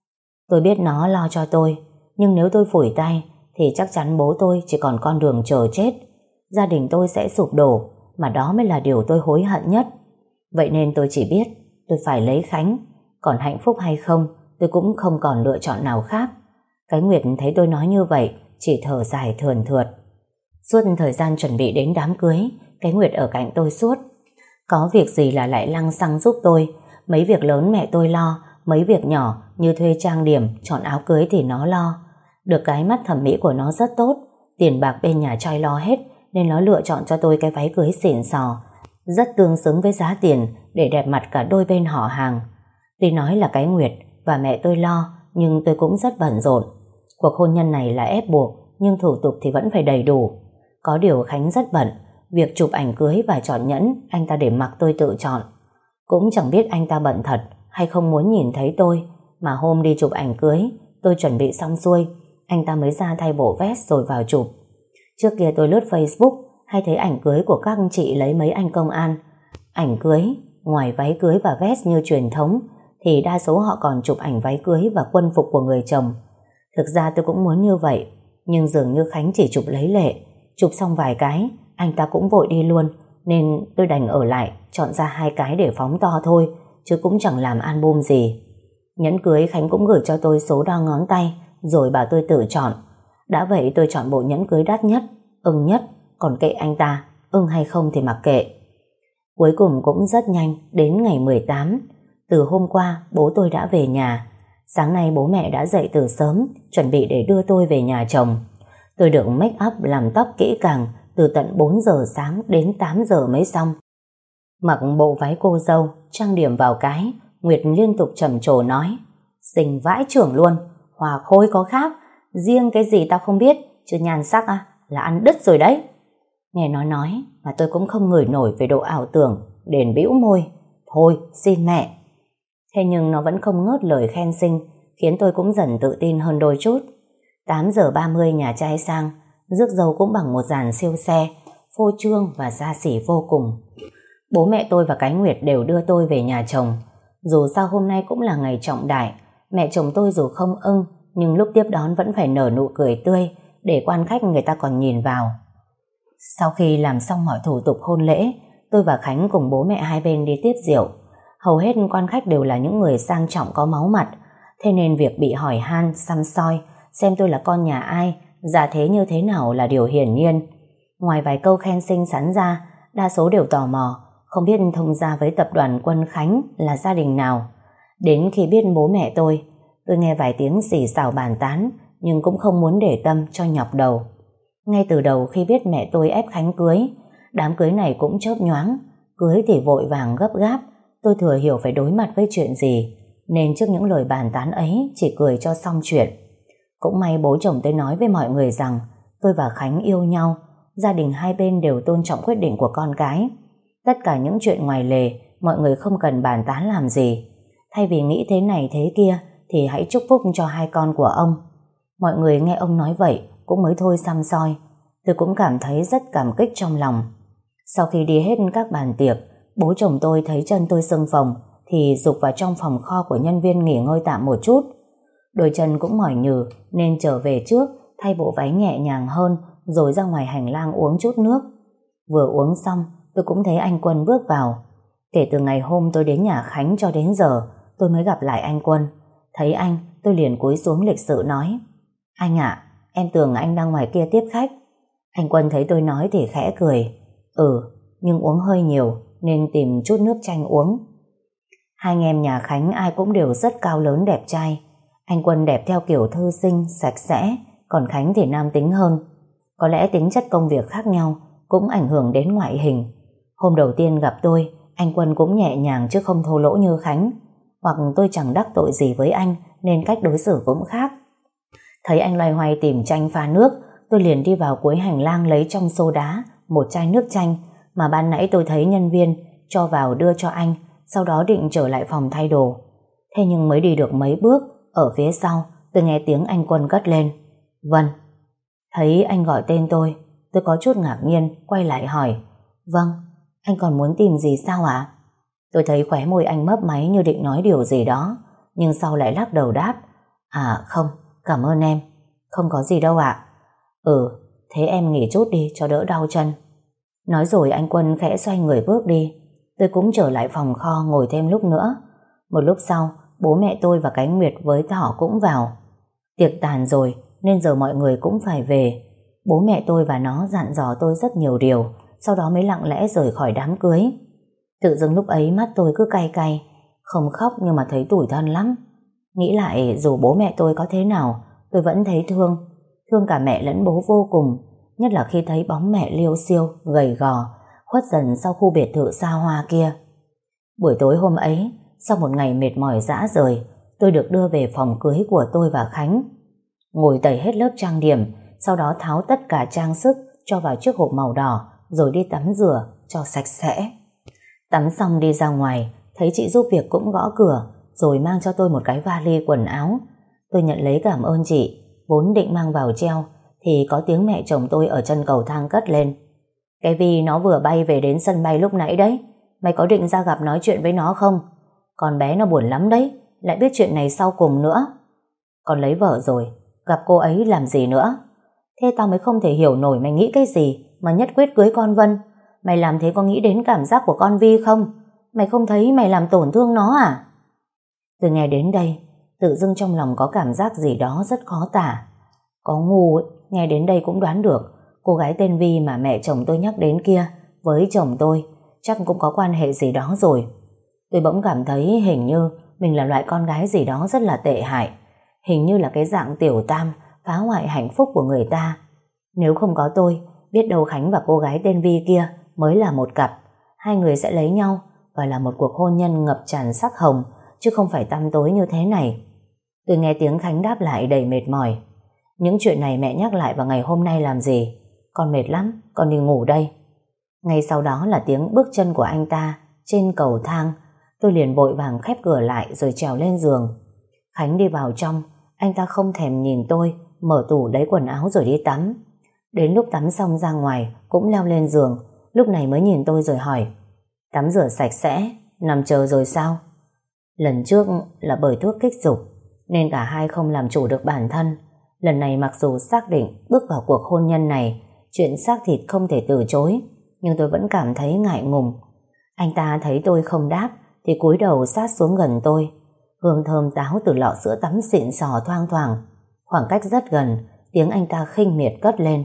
Tôi biết nó lo cho tôi, nhưng nếu tôi phủi tay thì chắc chắn bố tôi chỉ còn con đường chờ chết. Gia đình tôi sẽ sụp đổ, mà đó mới là điều tôi hối hận nhất. Vậy nên tôi chỉ biết tôi phải lấy Khánh, còn hạnh phúc hay không tôi cũng không còn lựa chọn nào khác. Cái Nguyệt thấy tôi nói như vậy chỉ thở dài thườn thượt. Suốt thời gian chuẩn bị đến đám cưới, cái Nguyệt ở cạnh tôi suốt. Có việc gì là lại lăng xăng giúp tôi. Mấy việc lớn mẹ tôi lo, mấy việc nhỏ như thuê trang điểm, chọn áo cưới thì nó lo. Được cái mắt thẩm mỹ của nó rất tốt, tiền bạc bên nhà trai lo hết, nên nó lựa chọn cho tôi cái váy cưới xịn sò, rất tương xứng với giá tiền để đẹp mặt cả đôi bên họ hàng. Tuy nói là cái Nguyệt và mẹ tôi lo, nhưng tôi cũng rất bận rộn. Cuộc hôn nhân này là ép buộc, nhưng thủ tục thì vẫn phải đầy đủ. Có điều Khánh rất bận, việc chụp ảnh cưới và chọn nhẫn anh ta để mặc tôi tự chọn. Cũng chẳng biết anh ta bận thật hay không muốn nhìn thấy tôi, mà hôm đi chụp ảnh cưới, tôi chuẩn bị xong xuôi, anh ta mới ra thay bộ vest rồi vào chụp. Trước kia tôi lướt Facebook hay thấy ảnh cưới của các chị lấy mấy anh công an. Ảnh cưới, ngoài váy cưới và vest như truyền thống, thì đa số họ còn chụp ảnh váy cưới và quân phục của người chồng. Thực ra tôi cũng muốn như vậy, nhưng dường như Khánh chỉ chụp lấy lệ. Chụp xong vài cái, anh ta cũng vội đi luôn, nên tôi đành ở lại, chọn ra hai cái để phóng to thôi, chứ cũng chẳng làm album gì. Nhẫn cưới Khánh cũng gửi cho tôi số đo ngón tay, rồi bảo tôi tự chọn. Đã vậy tôi chọn bộ nhẫn cưới đắt nhất, ưng nhất, còn kệ anh ta, ưng hay không thì mặc kệ. Cuối cùng cũng rất nhanh, đến ngày mười tám. Từ hôm qua, bố tôi đã về nhà. Sáng nay bố mẹ đã dậy từ sớm, chuẩn bị để đưa tôi về nhà chồng. Tôi được make up làm tóc kỹ càng, từ tận bốn giờ sáng đến tám giờ mới xong. Mặc bộ váy cô dâu, trang điểm vào cái, Nguyệt liên tục trầm trồ nói: xinh vãi chưởng luôn, Hòa Khôi có khác, riêng cái gì tao không biết, chứ nhan sắc à, là ăn đứt rồi đấy. Nghe nó nói mà tôi cũng không ngửi nổi về độ ảo tưởng, đền bĩu môi: thôi xin mẹ. Thế nhưng nó vẫn không ngớt lời khen xinh, khiến tôi cũng dần tự tin hơn đôi chút. Tám giờ ba mươi nhà trai sang, rước dâu cũng bằng một dàn siêu xe, phô trương và xa xỉ vô cùng. Bố mẹ tôi và cái Nguyệt đều đưa tôi về nhà chồng. Dù sao hôm nay cũng là ngày trọng đại, mẹ chồng tôi dù không ưng, nhưng lúc tiếp đón vẫn phải nở nụ cười tươi, để quan khách người ta còn nhìn vào. Sau khi làm xong mọi thủ tục hôn lễ, tôi và Khánh cùng bố mẹ hai bên đi tiếp rượu. Hầu hết quan khách đều là những người sang trọng có máu mặt, thế nên việc bị hỏi han, săm soi, xem tôi là con nhà ai, gia thế như thế nào là điều hiển nhiên. Ngoài vài câu khen xinh xắn ra, đa số đều tò mò, không biết thông gia với tập đoàn Quân Khánh là gia đình nào. Đến khi biết bố mẹ tôi, tôi nghe vài tiếng xì xào bàn tán, nhưng cũng không muốn để tâm cho nhọc đầu. Ngay từ đầu khi biết mẹ tôi ép Khánh cưới, đám cưới này cũng chớp nhoáng, cưới thì vội vàng gấp gáp, tôi thừa hiểu phải đối mặt với chuyện gì, nên trước những lời bàn tán ấy chỉ cười cho xong chuyện. Cũng may bố chồng tôi nói với mọi người rằng tôi và Khánh yêu nhau, gia đình hai bên đều tôn trọng quyết định của con cái. Tất cả những chuyện ngoài lề mọi người không cần bàn tán làm gì. Thay vì nghĩ thế này thế kia thì hãy chúc phúc cho hai con của ông. Mọi người nghe ông nói vậy cũng mới thôi săm soi. Tôi cũng cảm thấy rất cảm kích trong lòng. Sau khi đi hết các bàn tiệc, bố chồng tôi thấy chân tôi sưng phồng thì giục vào trong phòng kho của nhân viên nghỉ ngơi tạm một chút. Đôi chân cũng mỏi nhừ nên trở về trước, thay bộ váy nhẹ nhàng hơn, rồi ra ngoài hành lang uống chút nước. Vừa uống xong, tôi cũng thấy anh Quân bước vào. Kể từ ngày hôm tôi đến nhà Khánh cho đến giờ, tôi mới gặp lại anh Quân. Thấy anh, tôi liền cúi xuống lịch sự nói: anh ạ, em tưởng anh đang ngoài kia tiếp khách. Anh Quân thấy tôi nói thì khẽ cười: ừ, nhưng uống hơi nhiều nên tìm chút nước chanh uống. Hai anh em nhà Khánh ai cũng đều rất cao lớn đẹp trai. Anh Quân đẹp theo kiểu thư sinh, sạch sẽ, còn Khánh thì nam tính hơn. Có lẽ tính chất công việc khác nhau cũng ảnh hưởng đến ngoại hình. Hôm đầu tiên gặp tôi, anh Quân cũng nhẹ nhàng chứ không thô lỗ như Khánh. Hoặc tôi chẳng đắc tội gì với anh nên cách đối xử cũng khác. Thấy anh loay hoay tìm chanh pha nước, tôi liền đi vào cuối hành lang lấy trong xô đá một chai nước chanh mà ban nãy tôi thấy nhân viên cho vào đưa cho anh, sau đó định trở lại phòng thay đồ. Thế nhưng mới đi được mấy bước, ở phía sau tôi nghe tiếng anh Quân cất lên: Vân. Thấy anh gọi tên tôi, tôi có chút ngạc nhiên quay lại hỏi: vâng, anh còn muốn tìm gì sao ạ? Tôi thấy khóe môi anh mấp máy như định nói điều gì đó, nhưng sau lại lắc đầu đáp: à không, cảm ơn em, không có gì đâu ạ. Ừ, thế em nghỉ chút đi cho đỡ đau chân. Nói rồi anh Quân khẽ xoay người bước đi. Tôi cũng trở lại phòng kho ngồi thêm lúc nữa. Một lúc sau, bố mẹ tôi và cái Nguyệt với Thỏ cũng vào. Tiệc tàn rồi nên giờ mọi người cũng phải về. Bố mẹ tôi và nó dặn dò tôi rất nhiều điều, sau đó mới lặng lẽ rời khỏi đám cưới. Tự dưng lúc ấy mắt tôi cứ cay cay, không khóc nhưng mà thấy tủi thân lắm. Nghĩ lại dù bố mẹ tôi có thế nào, tôi vẫn thấy thương. Thương cả mẹ lẫn bố vô cùng, nhất là khi thấy bóng mẹ liêu xiêu, gầy gò, khuất dần sau khu biệt thự xa hoa kia. Buổi tối hôm ấy, sau một ngày mệt mỏi rã rời, tôi được đưa về phòng cưới của tôi và Khánh. ngồi tẩy hết lớp trang điểm, sau đó tháo tất cả trang sức cho vào chiếc hộp màu đỏ rồi đi tắm rửa cho sạch sẽ. Tắm xong đi ra ngoài, thấy chị giúp việc cũng gõ cửa rồi mang cho tôi một cái vali quần áo. Tôi nhận lấy cảm ơn chị, vốn định mang vào treo thì có tiếng mẹ chồng tôi ở chân cầu thang cất lên. Cái Vi nó vừa bay về đến sân bay lúc nãy đấy, mày có định ra gặp nói chuyện với nó không? Con bé nó buồn lắm đấy, lại biết chuyện này sau cùng nữa. Con lấy vợ rồi, gặp cô ấy làm gì nữa? Thế tao mới không thể hiểu nổi mày nghĩ cái gì mà nhất quyết cưới con Vân. Mày làm thế có nghĩ đến cảm giác của con Vi không? Mày không thấy mày làm tổn thương nó à? Từ nghe đến đây, tự dưng trong lòng có cảm giác gì đó rất khó tả. Có ngu ấy, nghe đến đây cũng đoán được cô gái tên Vi mà mẹ chồng tôi nhắc đến kia với chồng tôi chắc cũng có quan hệ gì đó rồi. Tôi bỗng cảm thấy hình như mình là loại con gái gì đó rất là tệ hại, hình như là cái dạng tiểu tam phá hoại hạnh phúc của người ta. Nếu không có tôi, biết đâu Khánh và cô gái tên Vi kia mới là một cặp, hai người sẽ lấy nhau và là một cuộc hôn nhân ngập tràn sắc hồng, chứ không phải tăm tối như thế này. Tôi nghe tiếng Khánh đáp lại đầy mệt mỏi. Những chuyện này mẹ nhắc lại vào ngày hôm nay làm gì? Con mệt lắm, con đi ngủ đây. Ngay sau đó là tiếng bước chân của anh ta trên cầu thang. Tôi liền vội vàng khép cửa lại rồi trèo lên giường. Khánh đi vào trong, anh ta không thèm nhìn tôi, mở tủ lấy quần áo rồi đi tắm. Đến lúc tắm xong ra ngoài cũng leo lên giường, lúc này mới nhìn tôi rồi hỏi: tắm rửa sạch sẽ, nằm chờ rồi sao? Lần trước là bởi thuốc kích dục nên cả hai không làm chủ được bản thân. Lần này mặc dù xác định bước vào cuộc hôn nhân này, chuyện xác thịt không thể từ chối, nhưng tôi vẫn cảm thấy ngại ngùng. Anh ta thấy tôi không đáp thì cúi đầu sát xuống gần tôi. Hương thơm táo từ lọ sữa tắm xịn sò thoang thoảng. Khoảng cách rất gần, tiếng anh ta khinh miệt cất lên: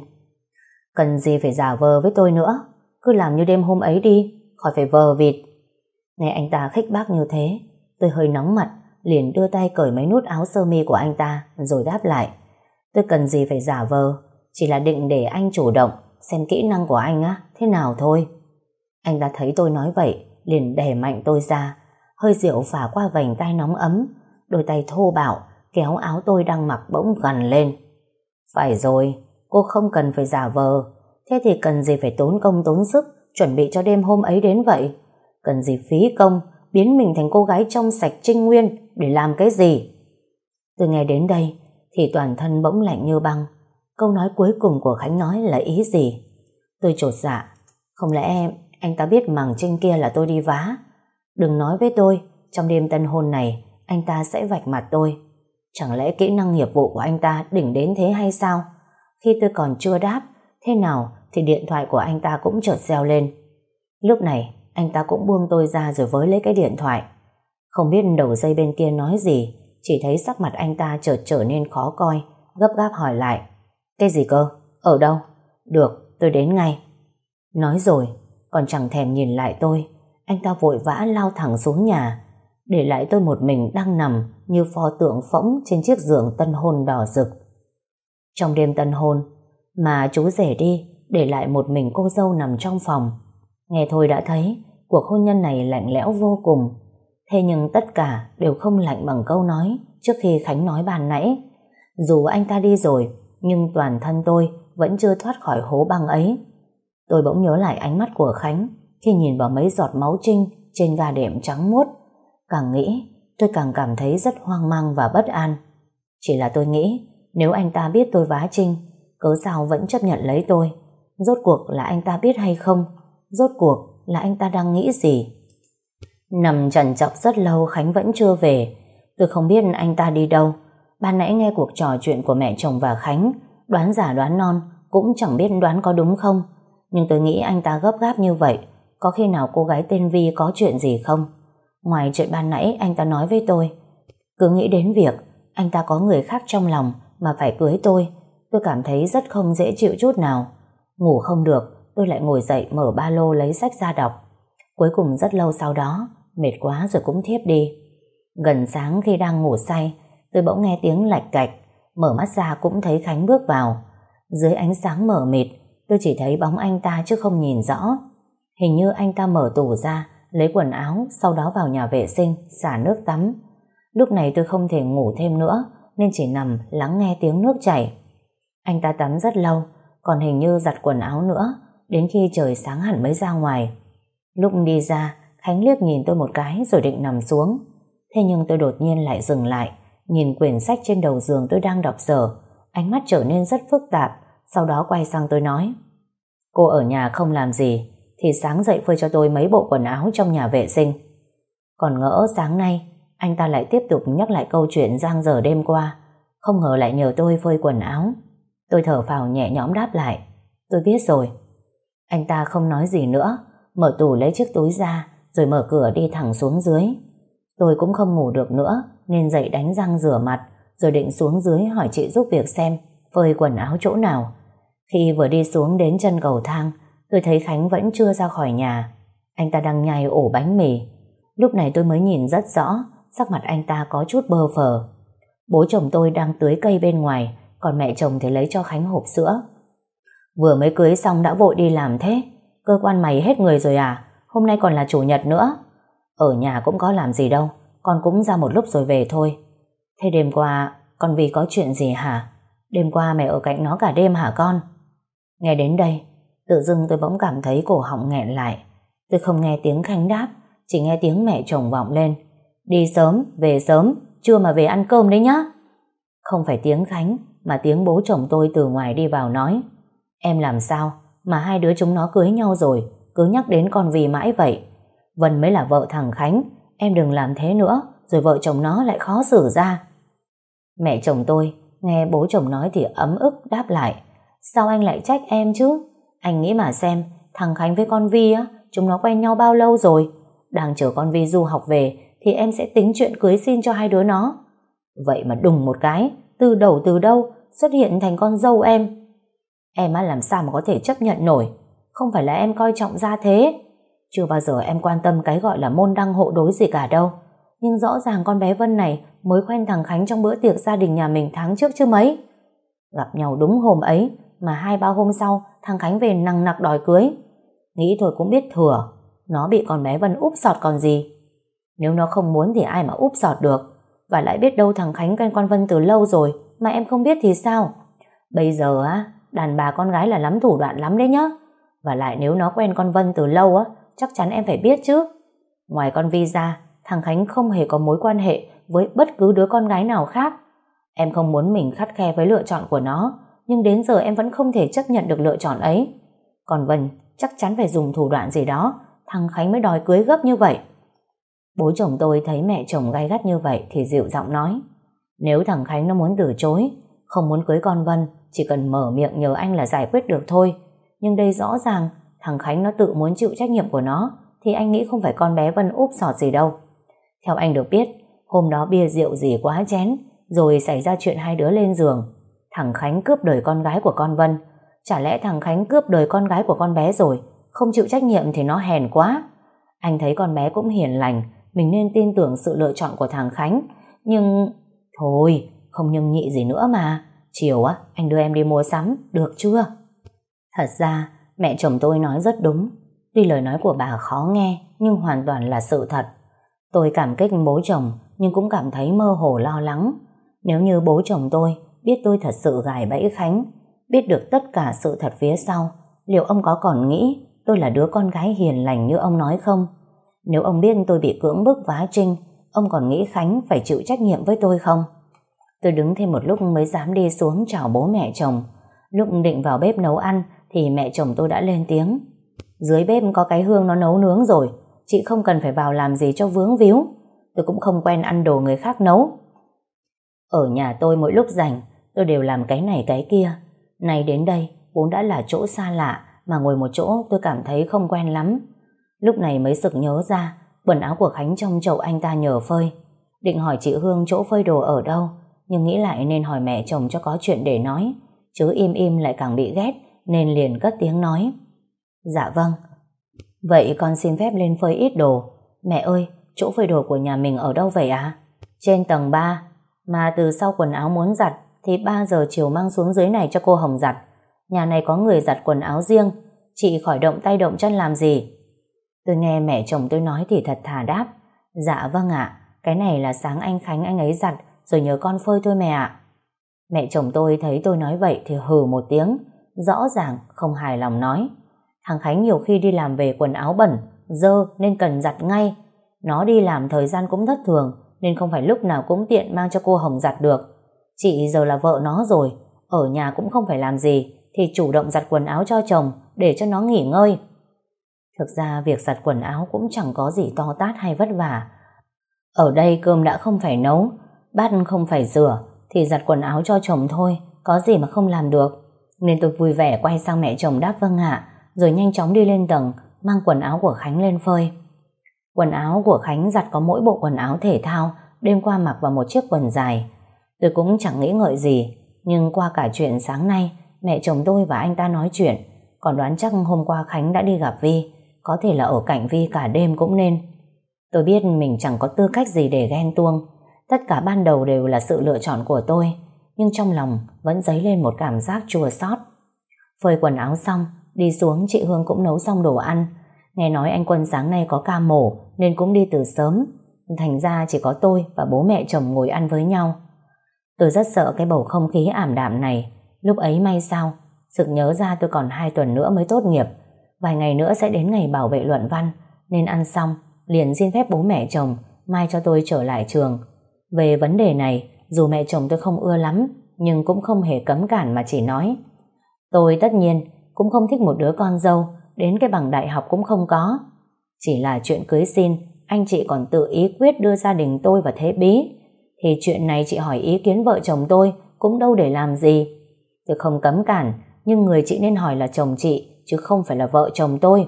cần gì phải giả vờ với tôi nữa, cứ làm như đêm hôm ấy đi, khỏi phải vờ vịt. Nghe anh ta khích bác như thế, tôi hơi nóng mặt, liền đưa tay cởi mấy nút áo sơ mi của anh ta rồi đáp lại: tôi cần gì phải giả vờ, chỉ là định để anh chủ động, xem kỹ năng của anh á thế nào thôi. Anh ta thấy tôi nói vậy liền đè mạnh tôi ra, hơi rượu phả qua vành tay nóng ấm, đôi tay thô bạo kéo áo tôi đang mặc bỗng gằn lên: phải rồi, cô không cần phải giả vờ, thế thì cần gì phải tốn công tốn sức chuẩn bị cho đêm hôm ấy đến vậy? Cần gì phí công biến mình thành cô gái trong sạch trinh nguyên để làm cái gì? Tôi nghe đến đây thì toàn thân bỗng lạnh như băng. Câu nói cuối cùng của Khánh nói là ý gì? Tôi chột dạ. Không lẽ anh ta biết mằng trinh kia là tôi đi vá? Đừng nói với tôi trong đêm tân hôn này anh ta sẽ vạch mặt tôi. Chẳng lẽ kỹ năng nghiệp vụ của anh ta đỉnh đến thế hay sao? Khi tôi còn chưa đáp thế nào thì điện thoại của anh ta cũng chợt reo lên. Lúc này anh ta cũng buông tôi ra rồi với lấy cái điện thoại. Không biết đầu dây bên kia nói gì, chỉ thấy sắc mặt anh ta chợt trở nên khó coi, gấp gáp hỏi lại: cái gì cơ? Ở đâu? Được, tôi đến ngay. Nói rồi còn chẳng thèm nhìn lại tôi, anh ta vội vã lao thẳng xuống nhà, để lại tôi một mình đang nằm như pho tượng phỗng trên chiếc giường tân hôn đỏ rực. Trong đêm tân hôn mà chú rể đi, để lại một mình cô dâu nằm trong phòng. Nghe thôi đã thấy cuộc hôn nhân này lạnh lẽo vô cùng. Thế nhưng tất cả đều không lạnh bằng câu nói trước khi Khánh nói ban nãy. Dù anh ta đi rồi, nhưng toàn thân tôi vẫn chưa thoát khỏi hố băng ấy. Tôi bỗng nhớ lại ánh mắt của Khánh khi nhìn vào mấy giọt máu Trinh trên ga đệm trắng muốt. Càng nghĩ, tôi càng cảm thấy rất hoang mang và bất an. Chỉ là tôi nghĩ, nếu anh ta biết tôi vá Trinh, cớ sao vẫn chấp nhận lấy tôi? Rốt cuộc là anh ta biết hay không? Rốt cuộc là anh ta đang nghĩ gì? Nằm trằn trọc rất lâu Khánh vẫn chưa về. Tôi không biết anh ta đi đâu. Ban nãy nghe cuộc trò chuyện của mẹ chồng và Khánh, đoán giả đoán non, cũng chẳng biết đoán có đúng không. Nhưng tôi nghĩ anh ta gấp gáp như vậy, có khi nào cô gái tên Vi có chuyện gì không? Ngoài chuyện ban nãy anh ta nói với tôi, cứ nghĩ đến việc anh ta có người khác trong lòng mà phải cưới tôi, tôi cảm thấy rất không dễ chịu chút nào. Ngủ không được, tôi lại ngồi dậy mở ba lô lấy sách ra đọc. Cuối cùng rất lâu sau đó, mệt quá rồi cũng thiếp đi. Gần sáng khi đang ngủ say, tôi bỗng nghe tiếng lạch cạch, mở mắt ra cũng thấy Khánh bước vào. Dưới ánh sáng mờ mịt, tôi chỉ thấy bóng anh ta chứ không nhìn rõ. Hình như anh ta mở tủ ra, lấy quần áo, sau đó vào nhà vệ sinh, xả nước tắm. Lúc này tôi không thể ngủ thêm nữa, nên chỉ nằm lắng nghe tiếng nước chảy. Anh ta tắm rất lâu, còn hình như giặt quần áo nữa, đến khi trời sáng hẳn mới ra ngoài. Lúc đi ra, Khánh liếc nhìn tôi một cái rồi định nằm xuống. Thế nhưng tôi đột nhiên lại dừng lại, nhìn quyển sách trên đầu giường tôi đang đọc dở, ánh mắt trở nên rất phức tạp, sau đó quay sang tôi nói: cô ở nhà không làm gì, thì sáng dậy phơi cho tôi mấy bộ quần áo trong nhà vệ sinh. Còn ngỡ sáng nay, anh ta lại tiếp tục nhắc lại câu chuyện giang dở đêm qua, không ngờ lại nhờ tôi phơi quần áo. Tôi thở phào nhẹ nhõm đáp lại: tôi biết rồi. Anh ta không nói gì nữa, mở tủ lấy chiếc túi ra, rồi mở cửa đi thẳng xuống dưới. Tôi cũng không ngủ được nữa, nên dậy đánh răng rửa mặt, rồi định xuống dưới hỏi chị giúp việc xem phơi quần áo chỗ nào. Khi vừa đi xuống đến chân cầu thang, tôi thấy Khánh vẫn chưa ra khỏi nhà. Anh ta đang nhai ổ bánh mì. Lúc này tôi mới nhìn rất rõ, sắc mặt anh ta có chút bơ phờ. Bố chồng tôi đang tưới cây bên ngoài, còn mẹ chồng thì lấy cho Khánh hộp sữa. Vừa mới cưới xong đã vội đi làm thế? Cơ quan mày hết người rồi à? Hôm nay còn là chủ nhật nữa. Ở nhà cũng có làm gì đâu, con cũng ra một lúc rồi về thôi. Thế đêm qua con Vi có chuyện gì hả? Đêm qua mẹ ở cạnh nó cả đêm hả con? Nghe đến đây, tự dưng tôi bỗng cảm thấy cổ họng nghẹn lại. Tôi không nghe tiếng Khánh đáp, chỉ nghe tiếng mẹ chồng vọng lên: đi sớm, về sớm, trưa mà về ăn cơm đấy nhá. Không phải tiếng Khánh, mà tiếng bố chồng tôi từ ngoài đi vào nói: em làm sao mà hai đứa chúng nó cưới nhau rồi, cứ nhắc đến con Vi mãi vậy? Vân mới là vợ thằng Khánh, em đừng làm thế nữa, rồi vợ chồng nó lại khó xử ra. Mẹ chồng tôi nghe bố chồng nói thì ấm ức đáp lại: sao anh lại trách em chứ? Anh nghĩ mà xem, thằng Khánh với con Vi á, chúng nó quen nhau bao lâu rồi? Đang chờ con Vi du học về thì em sẽ tính chuyện cưới xin cho hai đứa nó. Vậy mà đùng một cái, từ đầu từ đâu xuất hiện thành con dâu em. Em á làm sao mà có thể chấp nhận nổi? Không phải là em coi trọng gia thế, chưa bao giờ em quan tâm cái gọi là môn đăng hộ đối gì cả đâu. Nhưng rõ ràng con bé Vân này mới quen thằng Khánh trong bữa tiệc gia đình nhà mình tháng trước chứ mấy. Gặp nhau đúng hôm ấy mà hai ba hôm sau thằng Khánh về nằng nặc đòi cưới. Nghĩ thôi cũng biết thừa, nó bị con bé Vân úp sọt còn gì. Nếu nó không muốn thì ai mà úp sọt được. Và lại biết đâu thằng Khánh quen con Vân từ lâu rồi mà em không biết thì sao? Bây giờ á, đàn bà con gái là lắm thủ đoạn lắm đấy nhá. Và lại nếu nó quen con Vân từ lâu á, chắc chắn em phải biết chứ. Ngoài con Vi ra, thằng Khánh không hề có mối quan hệ với bất cứ đứa con gái nào khác. Em không muốn mình khắt khe với lựa chọn của nó, nhưng đến giờ em vẫn không thể chấp nhận được lựa chọn ấy. Còn Vân chắc chắn phải dùng thủ đoạn gì đó, thằng Khánh mới đòi cưới gấp như vậy. Bố chồng tôi thấy mẹ chồng gay gắt như vậy thì dịu giọng nói: nếu thằng Khánh nó muốn từ chối, không muốn cưới con Vân, chỉ cần mở miệng nhờ anh là giải quyết được thôi. Nhưng đây rõ ràng thằng Khánh nó tự muốn chịu trách nhiệm của nó, thì anh nghĩ không phải con bé Vân úp sọt gì đâu. Theo anh được biết, hôm đó bia rượu gì quá chén, rồi xảy ra chuyện hai đứa lên giường. Thằng Khánh cướp đời con gái của con Vân. Chả lẽ thằng Khánh cướp đời con gái của con bé rồi, không chịu trách nhiệm thì nó hèn quá. Anh thấy con bé cũng hiền lành, mình nên tin tưởng sự lựa chọn của thằng Khánh. Nhưng... thôi, không nhưng nhị gì nữa mà. Chiều á, anh đưa em đi mua sắm, được chưa? Thật ra, mẹ chồng tôi nói rất đúng. Tuy lời nói của bà khó nghe, nhưng hoàn toàn là sự thật. Tôi cảm kích bố chồng, nhưng cũng cảm thấy mơ hồ lo lắng. Nếu như bố chồng tôi biết tôi thật sự gài bẫy Khánh, biết được tất cả sự thật phía sau, liệu ông có còn nghĩ tôi là đứa con gái hiền lành như ông nói không? Nếu ông biết tôi bị cưỡng bức vá trinh, ông còn nghĩ Khánh phải chịu trách nhiệm với tôi không? Tôi đứng thêm một lúc mới dám đi xuống chào bố mẹ chồng. Lúc định vào bếp nấu ăn thì mẹ chồng tôi đã lên tiếng: dưới bếp có cái hương nó nấu nướng rồi, chị không cần phải vào làm gì cho vướng víu. Tôi cũng không quen ăn đồ người khác nấu. Ở nhà tôi mỗi lúc rảnh tôi đều làm cái này cái kia. Nay đến đây vốn đã là chỗ xa lạ, mà ngồi một chỗ tôi cảm thấy không quen lắm. Lúc này mới sực nhớ ra quần áo của Khánh trong chậu anh ta nhờ phơi. Định hỏi chị Hương chỗ phơi đồ ở đâu, nhưng nghĩ lại nên hỏi mẹ chồng cho có chuyện để nói, chứ im im lại càng bị ghét, nên liền cất tiếng nói: dạ vâng, vậy con xin phép lên phơi ít đồ. Mẹ ơi, chỗ phơi đồ của nhà mình ở đâu vậy ạ? Trên tầng ba, mà từ sau quần áo muốn giặt thì ba giờ chiều mang xuống dưới này cho cô Hồng giặt. Nhà này có người giặt quần áo riêng, chị khỏi động tay động chân làm gì. Tôi nghe mẹ chồng tôi nói thì thật thà đáp: dạ vâng ạ, cái này là sáng anh Khánh anh ấy giặt rồi nhờ con phơi thôi mẹ ạ. Mẹ chồng tôi thấy tôi nói vậy thì hừ một tiếng, rõ ràng không hài lòng nói: thằng Khánh nhiều khi đi làm về quần áo bẩn, dơ nên cần giặt ngay. Nó đi làm thời gian cũng thất thường nên không phải lúc nào cũng tiện mang cho cô Hồng giặt được. Chị giờ là vợ nó rồi, ở nhà cũng không phải làm gì thì chủ động giặt quần áo cho chồng để cho nó nghỉ ngơi. Thực ra việc giặt quần áo cũng chẳng có gì to tát hay vất vả. Ở đây cơm đã không phải nấu, bát không phải rửa thì giặt quần áo cho chồng thôi, có gì mà không làm được. Nên tôi vui vẻ quay sang mẹ chồng đáp vâng ạ, rồi nhanh chóng đi lên tầng mang quần áo của Khánh lên phơi. Quần áo của Khánh giặt có mỗi bộ quần áo thể thao, đêm qua mặc vào một chiếc quần dài. Tôi cũng chẳng nghĩ ngợi gì, nhưng qua cả chuyện sáng nay mẹ chồng tôi và anh ta nói chuyện, còn đoán chắc hôm qua Khánh đã đi gặp Vi, có thể là ở cạnh Vi cả đêm cũng nên. Tôi biết mình chẳng có tư cách gì để ghen tuông, tất cả ban đầu đều là sự lựa chọn của tôi, nhưng trong lòng vẫn dấy lên một cảm giác chua xót. Phơi quần áo xong, đi xuống chị Hương cũng nấu xong đồ ăn. Nghe nói anh Quân sáng nay có ca mổ nên cũng đi từ sớm, thành ra chỉ có tôi và bố mẹ chồng ngồi ăn với nhau. Tôi rất sợ cái bầu không khí ảm đạm này. Lúc ấy may sao sực nhớ ra tôi còn hai tuần nữa mới tốt nghiệp, vài ngày nữa sẽ đến ngày bảo vệ luận văn, nên ăn xong liền xin phép bố mẹ chồng mai cho tôi trở lại trường. Về vấn đề này, dù mẹ chồng tôi không ưa lắm, nhưng cũng không hề cấm cản mà chỉ nói: tôi tất nhiên cũng không thích một đứa con dâu đến cái bằng đại học cũng không có. Chỉ là chuyện cưới xin, anh chị còn tự ý quyết đưa gia đình tôi vào thế bí, thì chuyện này chị hỏi ý kiến vợ chồng tôi cũng đâu để làm gì. Tôi không cấm cản, nhưng người chị nên hỏi là chồng chị, chứ không phải là vợ chồng tôi.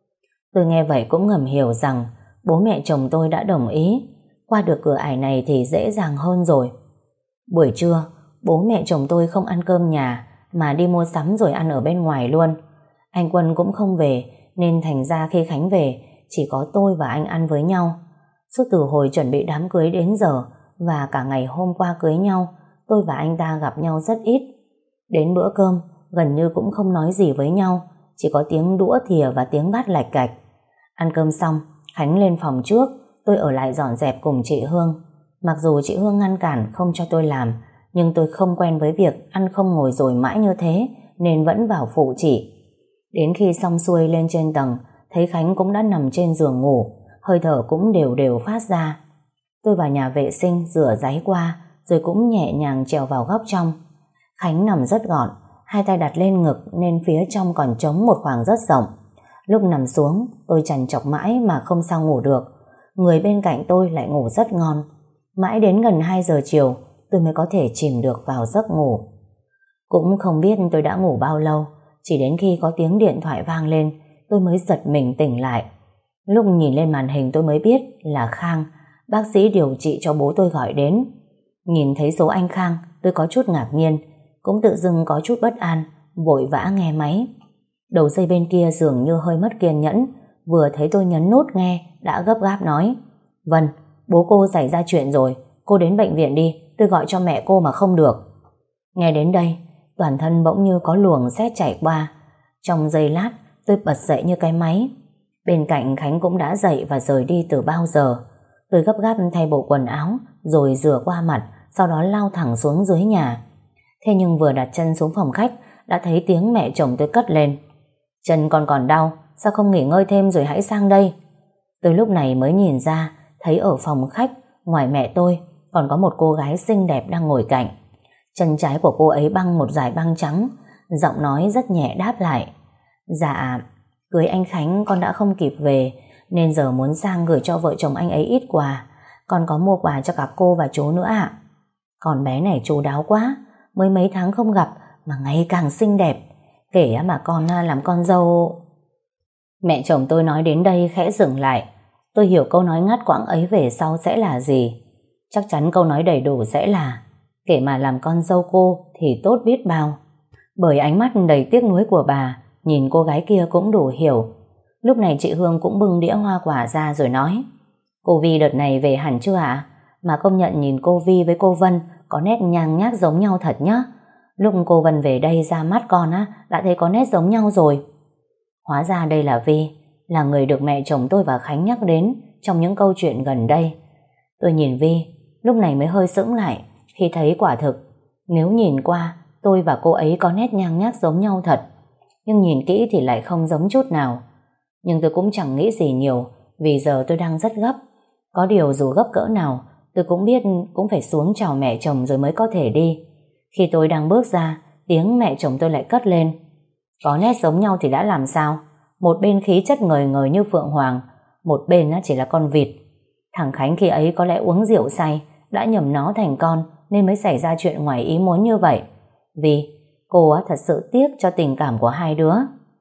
Tôi nghe vậy cũng ngầm hiểu rằng bố mẹ chồng tôi đã đồng ý. Qua được cửa ải này thì dễ dàng hơn rồi. Buổi trưa, bố mẹ chồng tôi không ăn cơm nhà mà đi mua sắm rồi ăn ở bên ngoài luôn. Anh Quân cũng không về, nên thành ra khi Khánh về chỉ có tôi và anh ăn với nhau. Suốt từ hồi chuẩn bị đám cưới đến giờ và cả ngày hôm qua cưới nhau, tôi và anh ta gặp nhau rất ít. Đến bữa cơm gần như cũng không nói gì với nhau, chỉ có tiếng đũa thìa và tiếng bát lạch cạch. Ăn cơm xong, Khánh lên phòng trước, tôi ở lại dọn dẹp cùng chị Hương. Mặc dù chị Hương ngăn cản không cho tôi làm, nhưng tôi không quen với việc ăn không ngồi rồi mãi như thế, nên vẫn vào phụ chị. Đến khi xong xuôi lên trên tầng, thấy Khánh cũng đã nằm trên giường ngủ, hơi thở cũng đều đều phát ra. Tôi vào nhà vệ sinh rửa ráy qua, rồi cũng nhẹ nhàng trèo vào góc trong. Khánh nằm rất gọn, hai tay đặt lên ngực nên phía trong còn trống một khoảng rất rộng. Lúc nằm xuống, tôi trằn trọc mãi mà không sao ngủ được. Người bên cạnh tôi lại ngủ rất ngon. Mãi đến gần hai giờ chiều, tôi mới có thể chìm được vào giấc ngủ. Cũng không biết tôi đã ngủ bao lâu, chỉ đến khi có tiếng điện thoại vang lên, tôi mới giật mình tỉnh lại. Lúc nhìn lên màn hình tôi mới biết là Khang, bác sĩ điều trị cho bố tôi gọi đến. Nhìn thấy số anh Khang, tôi có chút ngạc nhiên, cũng tự dưng có chút bất an, vội vã nghe máy. Đầu dây bên kia dường như hơi mất kiên nhẫn, vừa thấy tôi nhấn nút nghe đã gấp gáp nói: Vân, bố cô xảy ra chuyện rồi, cô đến bệnh viện đi, tôi gọi cho mẹ cô mà không được. Nghe đến đây, toàn thân bỗng như có luồng sét chạy qua. Trong giây lát, tôi bật dậy như cái máy. Bên cạnh Khánh cũng đã dậy và rời đi từ bao giờ. Tôi gấp gáp thay bộ quần áo, rồi rửa qua mặt, sau đó lao thẳng xuống dưới nhà. Thế nhưng vừa đặt chân xuống phòng khách, đã thấy tiếng mẹ chồng tôi cất lên: Chân con còn đau, sao không nghỉ ngơi thêm rồi hãy sang đây? Tôi lúc này mới nhìn ra, thấy ở phòng khách, ngoài mẹ tôi, còn có một cô gái xinh đẹp đang ngồi cạnh. Chân trái của cô ấy băng một dải băng trắng, giọng nói rất nhẹ đáp lại: Dạ, cưới anh Khánh con đã không kịp về, nên giờ muốn sang gửi cho vợ chồng anh ấy ít quà. Con có mua quà cho cả cô và chú nữa ạ. Con bé này chu đáo quá, mới mấy tháng không gặp mà ngày càng xinh đẹp. Kể mà con làm con dâu... Mẹ chồng tôi nói đến đây khẽ dừng lại. Tôi hiểu câu nói ngắt quãng ấy về sau sẽ là gì. Chắc chắn câu nói đầy đủ sẽ là: Kể mà làm con dâu cô thì tốt biết bao. Bởi ánh mắt đầy tiếc nuối của bà, nhìn cô gái kia cũng đủ hiểu. Lúc này chị Hương cũng bưng đĩa hoa quả ra rồi nói: Cô Vi đợt này về hẳn chưa ạ? Mà công nhận nhìn cô Vi với cô Vân có nét nhang nhác giống nhau thật nhá. Lúc cô Vân về đây ra mắt con á, đã thấy có nét giống nhau rồi. Hóa ra đây là Vi, là người được mẹ chồng tôi và Khánh nhắc đến trong những câu chuyện gần đây. Tôi nhìn Vi, lúc này mới hơi sững lại, khi thấy quả thực, nếu nhìn qua, tôi và cô ấy có nét nhang nhác giống nhau thật, nhưng nhìn kỹ thì lại không giống chút nào. Nhưng tôi cũng chẳng nghĩ gì nhiều, vì giờ tôi đang rất gấp. Có điều dù gấp cỡ nào, tôi cũng biết cũng phải xuống chào mẹ chồng rồi mới có thể đi. Khi tôi đang bước ra, tiếng mẹ chồng tôi lại cất lên. Có nét giống nhau thì đã làm sao? Một bên khí chất ngời ngời như phượng hoàng, một bên chỉ là con vịt. Thằng Khánh khi ấy có lẽ uống rượu say, đã nhầm nó thành con nên mới xảy ra chuyện ngoài ý muốn như vậy. Vì cô thật sự tiếc cho tình cảm của hai đứa.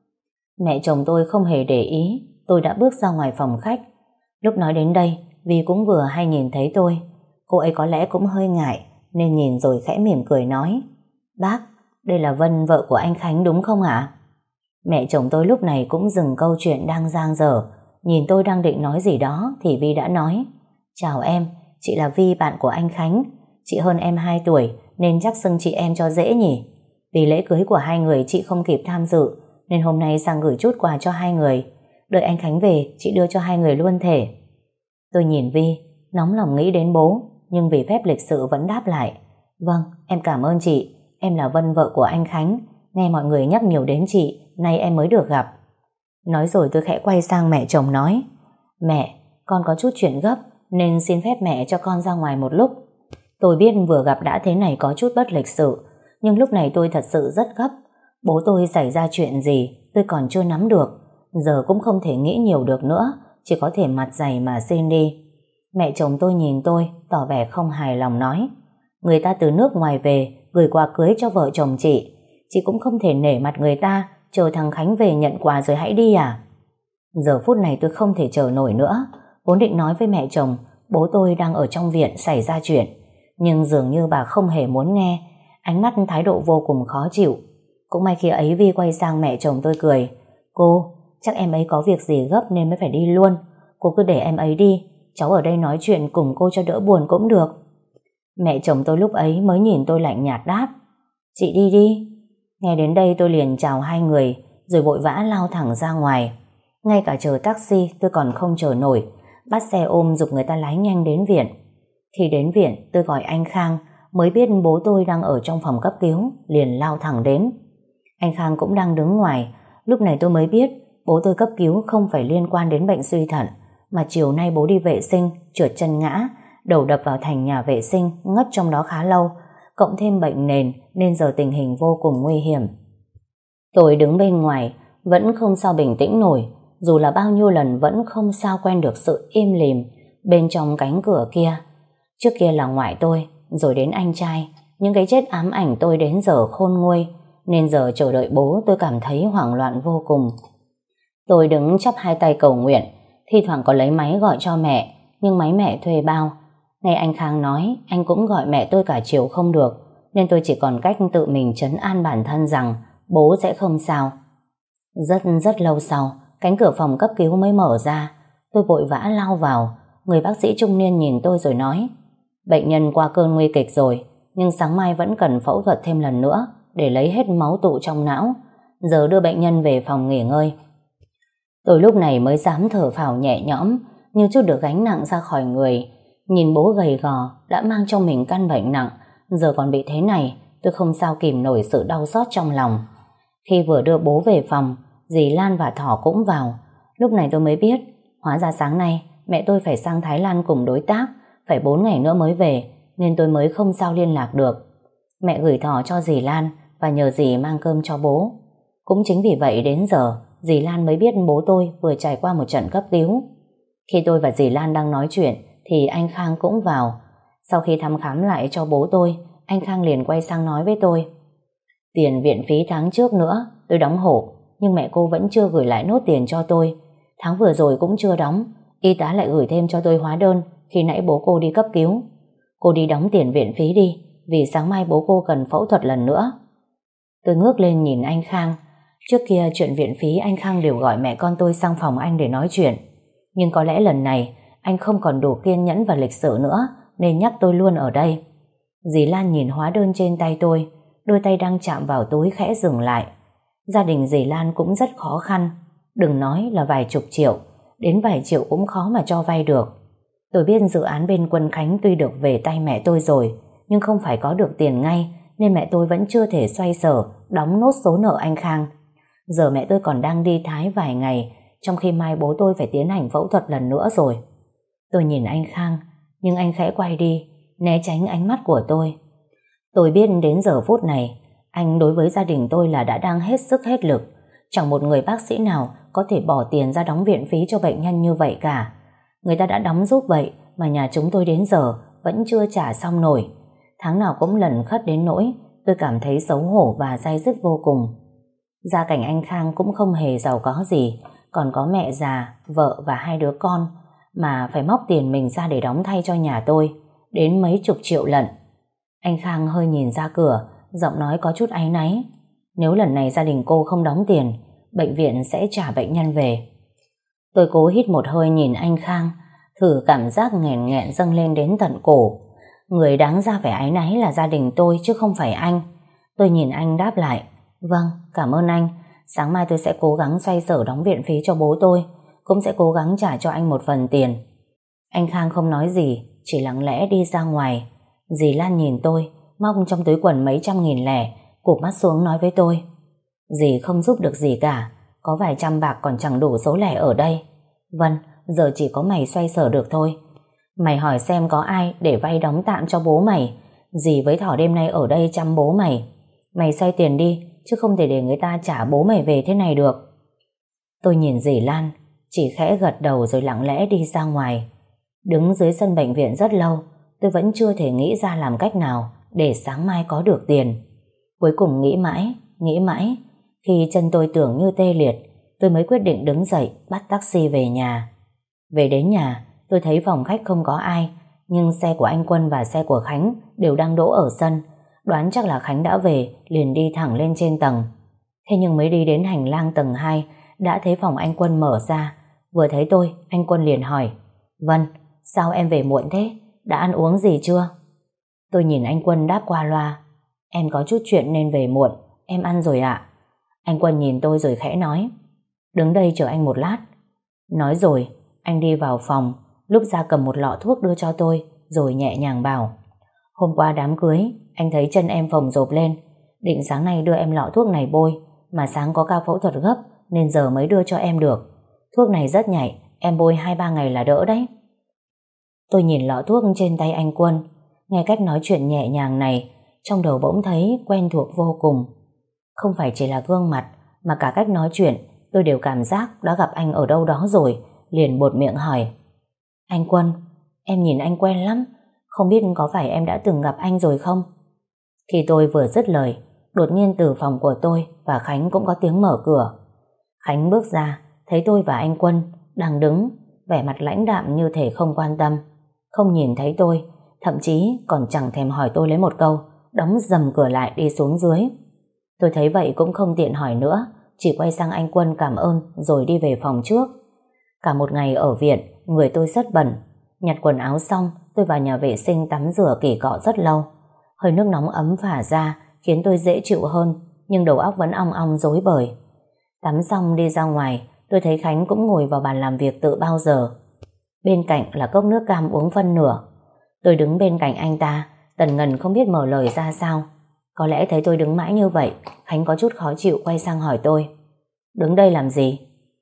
Mẹ chồng tôi không hề để ý, tôi đã bước ra ngoài phòng khách. Lúc nói đến đây, Vi cũng vừa hay nhìn thấy tôi. Cô ấy có lẽ cũng hơi ngại, nên nhìn rồi khẽ mỉm cười nói: Bác, đây là Vân, vợ của anh Khánh đúng không ạ? Mẹ chồng tôi lúc này cũng dừng câu chuyện đang dang dở. Nhìn tôi đang định nói gì đó thì Vi đã nói: Chào em, chị là Vi, bạn của anh Khánh. Chị hơn em hai tuổi nên chắc xưng chị em cho dễ nhỉ. Vì lễ cưới của hai người chị không kịp tham dự, nên hôm nay sang gửi chút quà cho hai người. Đợi anh Khánh về chị đưa cho hai người luôn thể. Tôi nhìn Vi, nóng lòng nghĩ đến bố, nhưng vì phép lịch sự vẫn đáp lại: Vâng, em cảm ơn chị. Em là Vân, vợ của anh Khánh. Nghe mọi người nhắc nhiều đến chị, nay em mới được gặp. Nói rồi tôi khẽ quay sang mẹ chồng nói: Mẹ, con có chút chuyện gấp nên xin phép mẹ cho con ra ngoài một lúc. Tôi biết vừa gặp đã thế này có chút bất lịch sự, nhưng lúc này tôi thật sự rất gấp. Bố tôi xảy ra chuyện gì tôi còn chưa nắm được, giờ cũng không thể nghĩ nhiều được nữa, chỉ có thể mặt dày mà xin đi. Mẹ chồng tôi nhìn tôi tỏ vẻ không hài lòng nói: Người ta từ nước ngoài về gửi quà cưới cho vợ chồng chị, chị cũng không thể nể mặt người ta chờ thằng Khánh về nhận quà rồi hãy đi à? Giờ phút này tôi không thể chờ nổi nữa, vốn định nói với mẹ chồng bố tôi đang ở trong viện xảy ra chuyện, nhưng dường như bà không hề muốn nghe, ánh mắt thái độ vô cùng khó chịu. Cũng may khi ấy Vi quay sang mẹ chồng tôi cười: Cô, chắc em ấy có việc gì gấp nên mới phải đi luôn. Cô cứ để em ấy đi, cháu ở đây nói chuyện cùng cô cho đỡ buồn cũng được. Mẹ chồng tôi lúc ấy mới nhìn tôi lạnh nhạt đáp: Chị đi đi. Nghe đến đây tôi liền chào hai người rồi vội vã lao thẳng ra ngoài. Ngay cả chờ taxi tôi còn không chờ nổi, bắt xe ôm giục người ta lái nhanh đến viện. Khi đến viện tôi gọi anh Khang, mới biết bố tôi đang ở trong phòng cấp cứu, liền lao thẳng đến. Anh Khang cũng đang đứng ngoài. Lúc này tôi mới biết bố tôi cấp cứu không phải liên quan đến bệnh suy thận, mà chiều nay bố đi vệ sinh trượt chân ngã, đầu đập vào thành nhà vệ sinh, ngất trong đó khá lâu, cộng thêm bệnh nền nên giờ tình hình vô cùng nguy hiểm. Tôi đứng bên ngoài vẫn không sao bình tĩnh nổi, dù là bao nhiêu lần vẫn không sao quen được sự im lìm bên trong cánh cửa kia. Trước kia là ngoại tôi, rồi đến anh trai, những cái chết ám ảnh tôi đến giờ khôn nguôi, nên giờ chờ đợi bố tôi cảm thấy hoảng loạn vô cùng. Tôi đứng chắp hai tay cầu nguyện, thi thoảng có lấy máy gọi cho mẹ, nhưng máy mẹ thuê bao. Nghe anh Khang nói anh cũng gọi mẹ tôi cả chiều không được, nên tôi chỉ còn cách tự mình trấn an bản thân rằng bố sẽ không sao. Rất rất lâu sau, cánh cửa phòng cấp cứu mới mở ra. Tôi vội vã lao vào. Người bác sĩ trung niên nhìn tôi rồi nói: Bệnh nhân qua cơn nguy kịch rồi, nhưng sáng mai vẫn cần phẫu thuật thêm lần nữa để lấy hết máu tụ trong não. Giờ đưa bệnh nhân về phòng nghỉ ngơi. Tôi lúc này mới dám thở phào nhẹ nhõm, như chút được gánh nặng ra khỏi người. Nhìn bố gầy gò đã mang trong mình căn bệnh nặng, giờ còn bị thế này, tôi không sao kìm nổi sự đau xót trong lòng. Khi vừa đưa bố về phòng, dì Lan và Thỏ cũng vào. Lúc này tôi mới biết, hóa ra sáng nay mẹ tôi phải sang Thái Lan cùng đối tác, phải bốn ngày nữa mới về, nên tôi mới không sao liên lạc được. Mẹ gửi Thỏ cho dì Lan và nhờ dì mang cơm cho bố. Cũng chính vì vậy đến giờ dì Lan mới biết bố tôi vừa trải qua một trận cấp cứu. Khi tôi và dì Lan đang nói chuyện thì anh Khang cũng vào. Sau khi thăm khám lại cho bố tôi, anh Khang liền quay sang nói với tôi: Tiền viện phí tháng trước nữa tôi đóng hộ, nhưng mẹ cô vẫn chưa gửi lại nốt tiền cho tôi. Tháng vừa rồi cũng chưa đóng, y tá lại gửi thêm cho tôi hóa đơn khi nãy bố cô đi cấp cứu. Cô đi đóng tiền viện phí đi, vì sáng mai bố cô cần phẫu thuật lần nữa. Tôi ngước lên nhìn anh Khang. Trước kia chuyện viện phí anh Khang đều gọi mẹ con tôi sang phòng anh để nói chuyện, nhưng có lẽ lần này anh không còn đủ kiên nhẫn và lịch sự nữa, nên nhắc tôi luôn ở đây. Dì Lan nhìn hóa đơn trên tay tôi, đôi tay đang chạm vào túi khẽ dừng lại. Gia đình dì Lan cũng rất khó khăn, đừng nói là vài chục triệu, đến vài triệu cũng khó mà cho vay được. Tôi biết dự án bên Quân Khánh tuy được về tay mẹ tôi rồi, nhưng không phải có được tiền ngay, nên mẹ tôi vẫn chưa thể xoay sở đóng nốt số nợ anh Khang. Giờ mẹ tôi còn đang đi Thái vài ngày, trong khi mai bố tôi phải tiến hành phẫu thuật lần nữa rồi. Tôi nhìn anh Khang, nhưng anh khẽ quay đi, né tránh ánh mắt của tôi. Tôi biết đến giờ phút này, anh đối với gia đình tôi là đã đang hết sức hết lực. Chẳng một người bác sĩ nào có thể bỏ tiền ra đóng viện phí cho bệnh nhân như vậy cả. Người ta đã đóng giúp vậy mà nhà chúng tôi đến giờ vẫn chưa trả xong nổi. Tháng nào cũng lần khất đến nỗi tôi cảm thấy xấu hổ và day dứt vô cùng. Gia cảnh anh Khang cũng không hề giàu có gì, còn có mẹ già, vợ và hai đứa con, mà phải móc tiền mình ra để đóng thay cho nhà tôi, đến mấy chục triệu lận. Anh Khang hơi nhìn ra cửa, giọng nói có chút áy náy. Nếu lần này gia đình cô không đóng tiền, bệnh viện sẽ trả bệnh nhân về. Tôi cố hít một hơi nhìn anh Khang, thử cảm giác nghẹn nghẹn dâng lên đến tận cổ. Người đáng ra phải áy náy là gia đình tôi chứ không phải anh. Tôi nhìn anh đáp lại, vâng, cảm ơn anh. Sáng mai tôi sẽ cố gắng xoay sở đóng viện phí cho bố tôi, cũng sẽ cố gắng trả cho anh một phần tiền. Anh Khang không nói gì, chỉ lặng lẽ đi ra ngoài. Dì Lan nhìn tôi, móc trong túi quần mấy trăm nghìn lẻ, cụp mắt xuống nói với tôi, dì không giúp được gì cả, có vài trăm bạc còn chẳng đủ số lẻ ở đây. Vâng, giờ chỉ có mày xoay sở được thôi. Mày hỏi xem có ai để vay đóng tạm cho bố mày. Dì với Thỏ đêm nay ở đây chăm bố mày. Mày xoay tiền đi, chứ không thể để người ta trả bố mày về thế này được. Tôi nhìn dì Lan, chỉ khẽ gật đầu rồi lặng lẽ đi ra ngoài. Đứng dưới sân bệnh viện rất lâu, tôi vẫn chưa thể nghĩ ra làm cách nào để sáng mai có được tiền. Cuối cùng nghĩ mãi, nghĩ mãi, khi chân tôi tưởng như tê liệt, tôi mới quyết định đứng dậy bắt taxi về nhà. Về đến nhà, tôi thấy phòng khách không có ai, nhưng xe của anh Quân và xe của Khánh đều đang đỗ ở sân. Đoán chắc là Khánh đã về, liền đi thẳng lên trên tầng. Thế nhưng mới đi đến hành lang tầng hai, đã thấy phòng anh Quân mở ra. Vừa thấy tôi, anh Quân liền hỏi, Vân, sao em về muộn thế? Đã ăn uống gì chưa? Tôi nhìn anh Quân đáp qua loa, em có chút chuyện nên về muộn, em ăn rồi ạ. Anh Quân nhìn tôi rồi khẽ nói, đứng đây chờ anh một lát. Nói rồi, anh đi vào phòng, lúc ra cầm một lọ thuốc đưa cho tôi, rồi nhẹ nhàng bảo, hôm qua đám cưới, anh thấy chân em phồng rộp lên, định sáng nay đưa em lọ thuốc này bôi, mà sáng có ca phẫu thuật gấp, nên giờ mới đưa cho em được. Thuốc này rất nhạy, em bôi hai ba ngày là đỡ đấy. Tôi nhìn lọ thuốc trên tay anh Quân, nghe cách nói chuyện nhẹ nhàng này, trong đầu bỗng thấy quen thuộc vô cùng. Không phải chỉ là gương mặt, mà cả cách nói chuyện, tôi đều cảm giác đã gặp anh ở đâu đó rồi, liền buột miệng hỏi, anh Quân, em nhìn anh quen lắm, không biết có phải em đã từng gặp anh rồi không? Khi tôi vừa dứt lời, đột nhiên từ phòng của tôi và Khánh cũng có tiếng mở cửa. Khánh bước ra, thấy tôi và anh Quân đang đứng, vẻ mặt lãnh đạm như thể không quan tâm, không nhìn thấy tôi, thậm chí còn chẳng thèm hỏi tôi lấy một câu, đóng dầm cửa lại đi xuống dưới. Tôi thấy vậy cũng không tiện hỏi nữa, chỉ quay sang anh Quân cảm ơn rồi đi về phòng trước. Cả một ngày ở viện, người tôi rất bẩn. Nhặt quần áo xong, tôi vào nhà vệ sinh tắm rửa kỳ cọ rất lâu. Hơi nước nóng ấm phả ra khiến tôi dễ chịu hơn, nhưng đầu óc vẫn ong ong rối bời. Tắm xong đi ra ngoài, tôi thấy Khánh cũng ngồi vào bàn làm việc tự bao giờ. Bên cạnh là cốc nước cam uống phân nửa. Tôi đứng bên cạnh anh ta, tần ngần không biết mở lời ra sao. Có lẽ thấy tôi đứng mãi như vậy, Khánh có chút khó chịu quay sang hỏi tôi, đứng đây làm gì?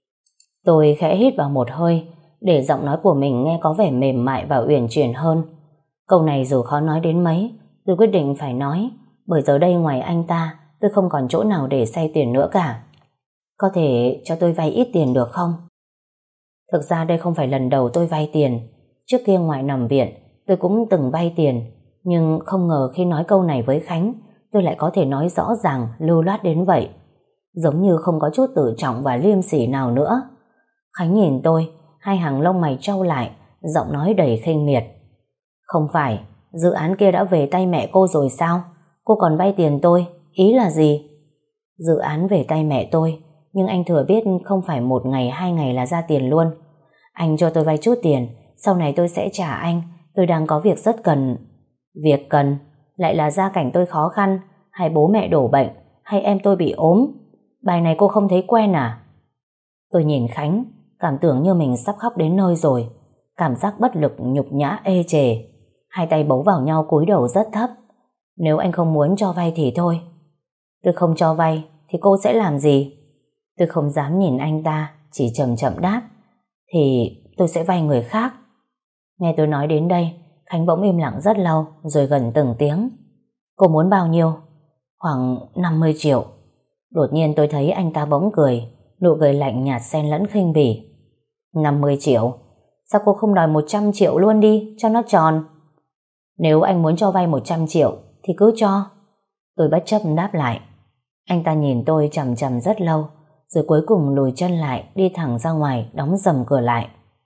Tôi khẽ hít vào một hơi, để giọng nói của mình nghe có vẻ mềm mại và uyển chuyển hơn. Câu này dù khó nói đến mấy, tôi quyết định phải nói, bởi giờ đây ngoài anh ta, tôi không còn chỗ nào để xay tiền nữa cả. Có thể cho tôi vay ít tiền được không? Thực ra đây không phải lần đầu tôi vay tiền. Trước kia ngoài nằm viện, tôi cũng từng vay tiền, nhưng không ngờ khi nói câu này với Khánh, tôi lại có thể nói rõ ràng, lưu loát đến vậy. Giống như không có chút tự trọng và liêm sỉ nào nữa. Khánh nhìn tôi, hai hàng lông mày trao lại, giọng nói đầy khinh miệt. Không phải, dự án kia đã về tay mẹ cô rồi sao? Cô còn vay tiền tôi, ý là gì? Dự án về tay mẹ tôi, nhưng anh thừa biết không phải một ngày hai ngày là ra tiền luôn. Anh cho tôi vay chút tiền, sau này tôi sẽ trả anh, tôi đang có việc rất cần. Việc cần? Lại là gia cảnh tôi khó khăn, hay bố mẹ đổ bệnh, hay em tôi bị ốm? Bài này cô không thấy quen à? Tôi nhìn Khánh, cảm tưởng như mình sắp khóc đến nơi rồi. Cảm giác bất lực, nhục nhã, ê chề. Hai tay bấu vào nhau cúi đầu rất thấp. Nếu anh không muốn cho vay thì thôi. Tôi không cho vay thì cô sẽ làm gì? Tôi không dám nhìn anh ta, chỉ chậm chậm đáp. Thì tôi sẽ vay người khác. Nghe tôi nói đến đây, Khánh bỗng im lặng rất lâu, rồi gần từng tiếng. Cô muốn bao nhiêu? Khoảng năm mươi triệu. Đột nhiên tôi thấy anh ta bỗng cười, nụ cười lạnh nhạt xen lẫn khinh bỉ. năm mươi triệu? Sao cô không đòi một trăm triệu luôn đi, cho nó tròn? Nếu anh muốn cho vay một trăm triệu thì cứ cho. Tôi bất chấp đáp lại. Anh ta nhìn tôi chằm chằm rất lâu, rồi cuối cùng lùi chân lại, đi thẳng ra ngoài, đóng sầm cửa lại.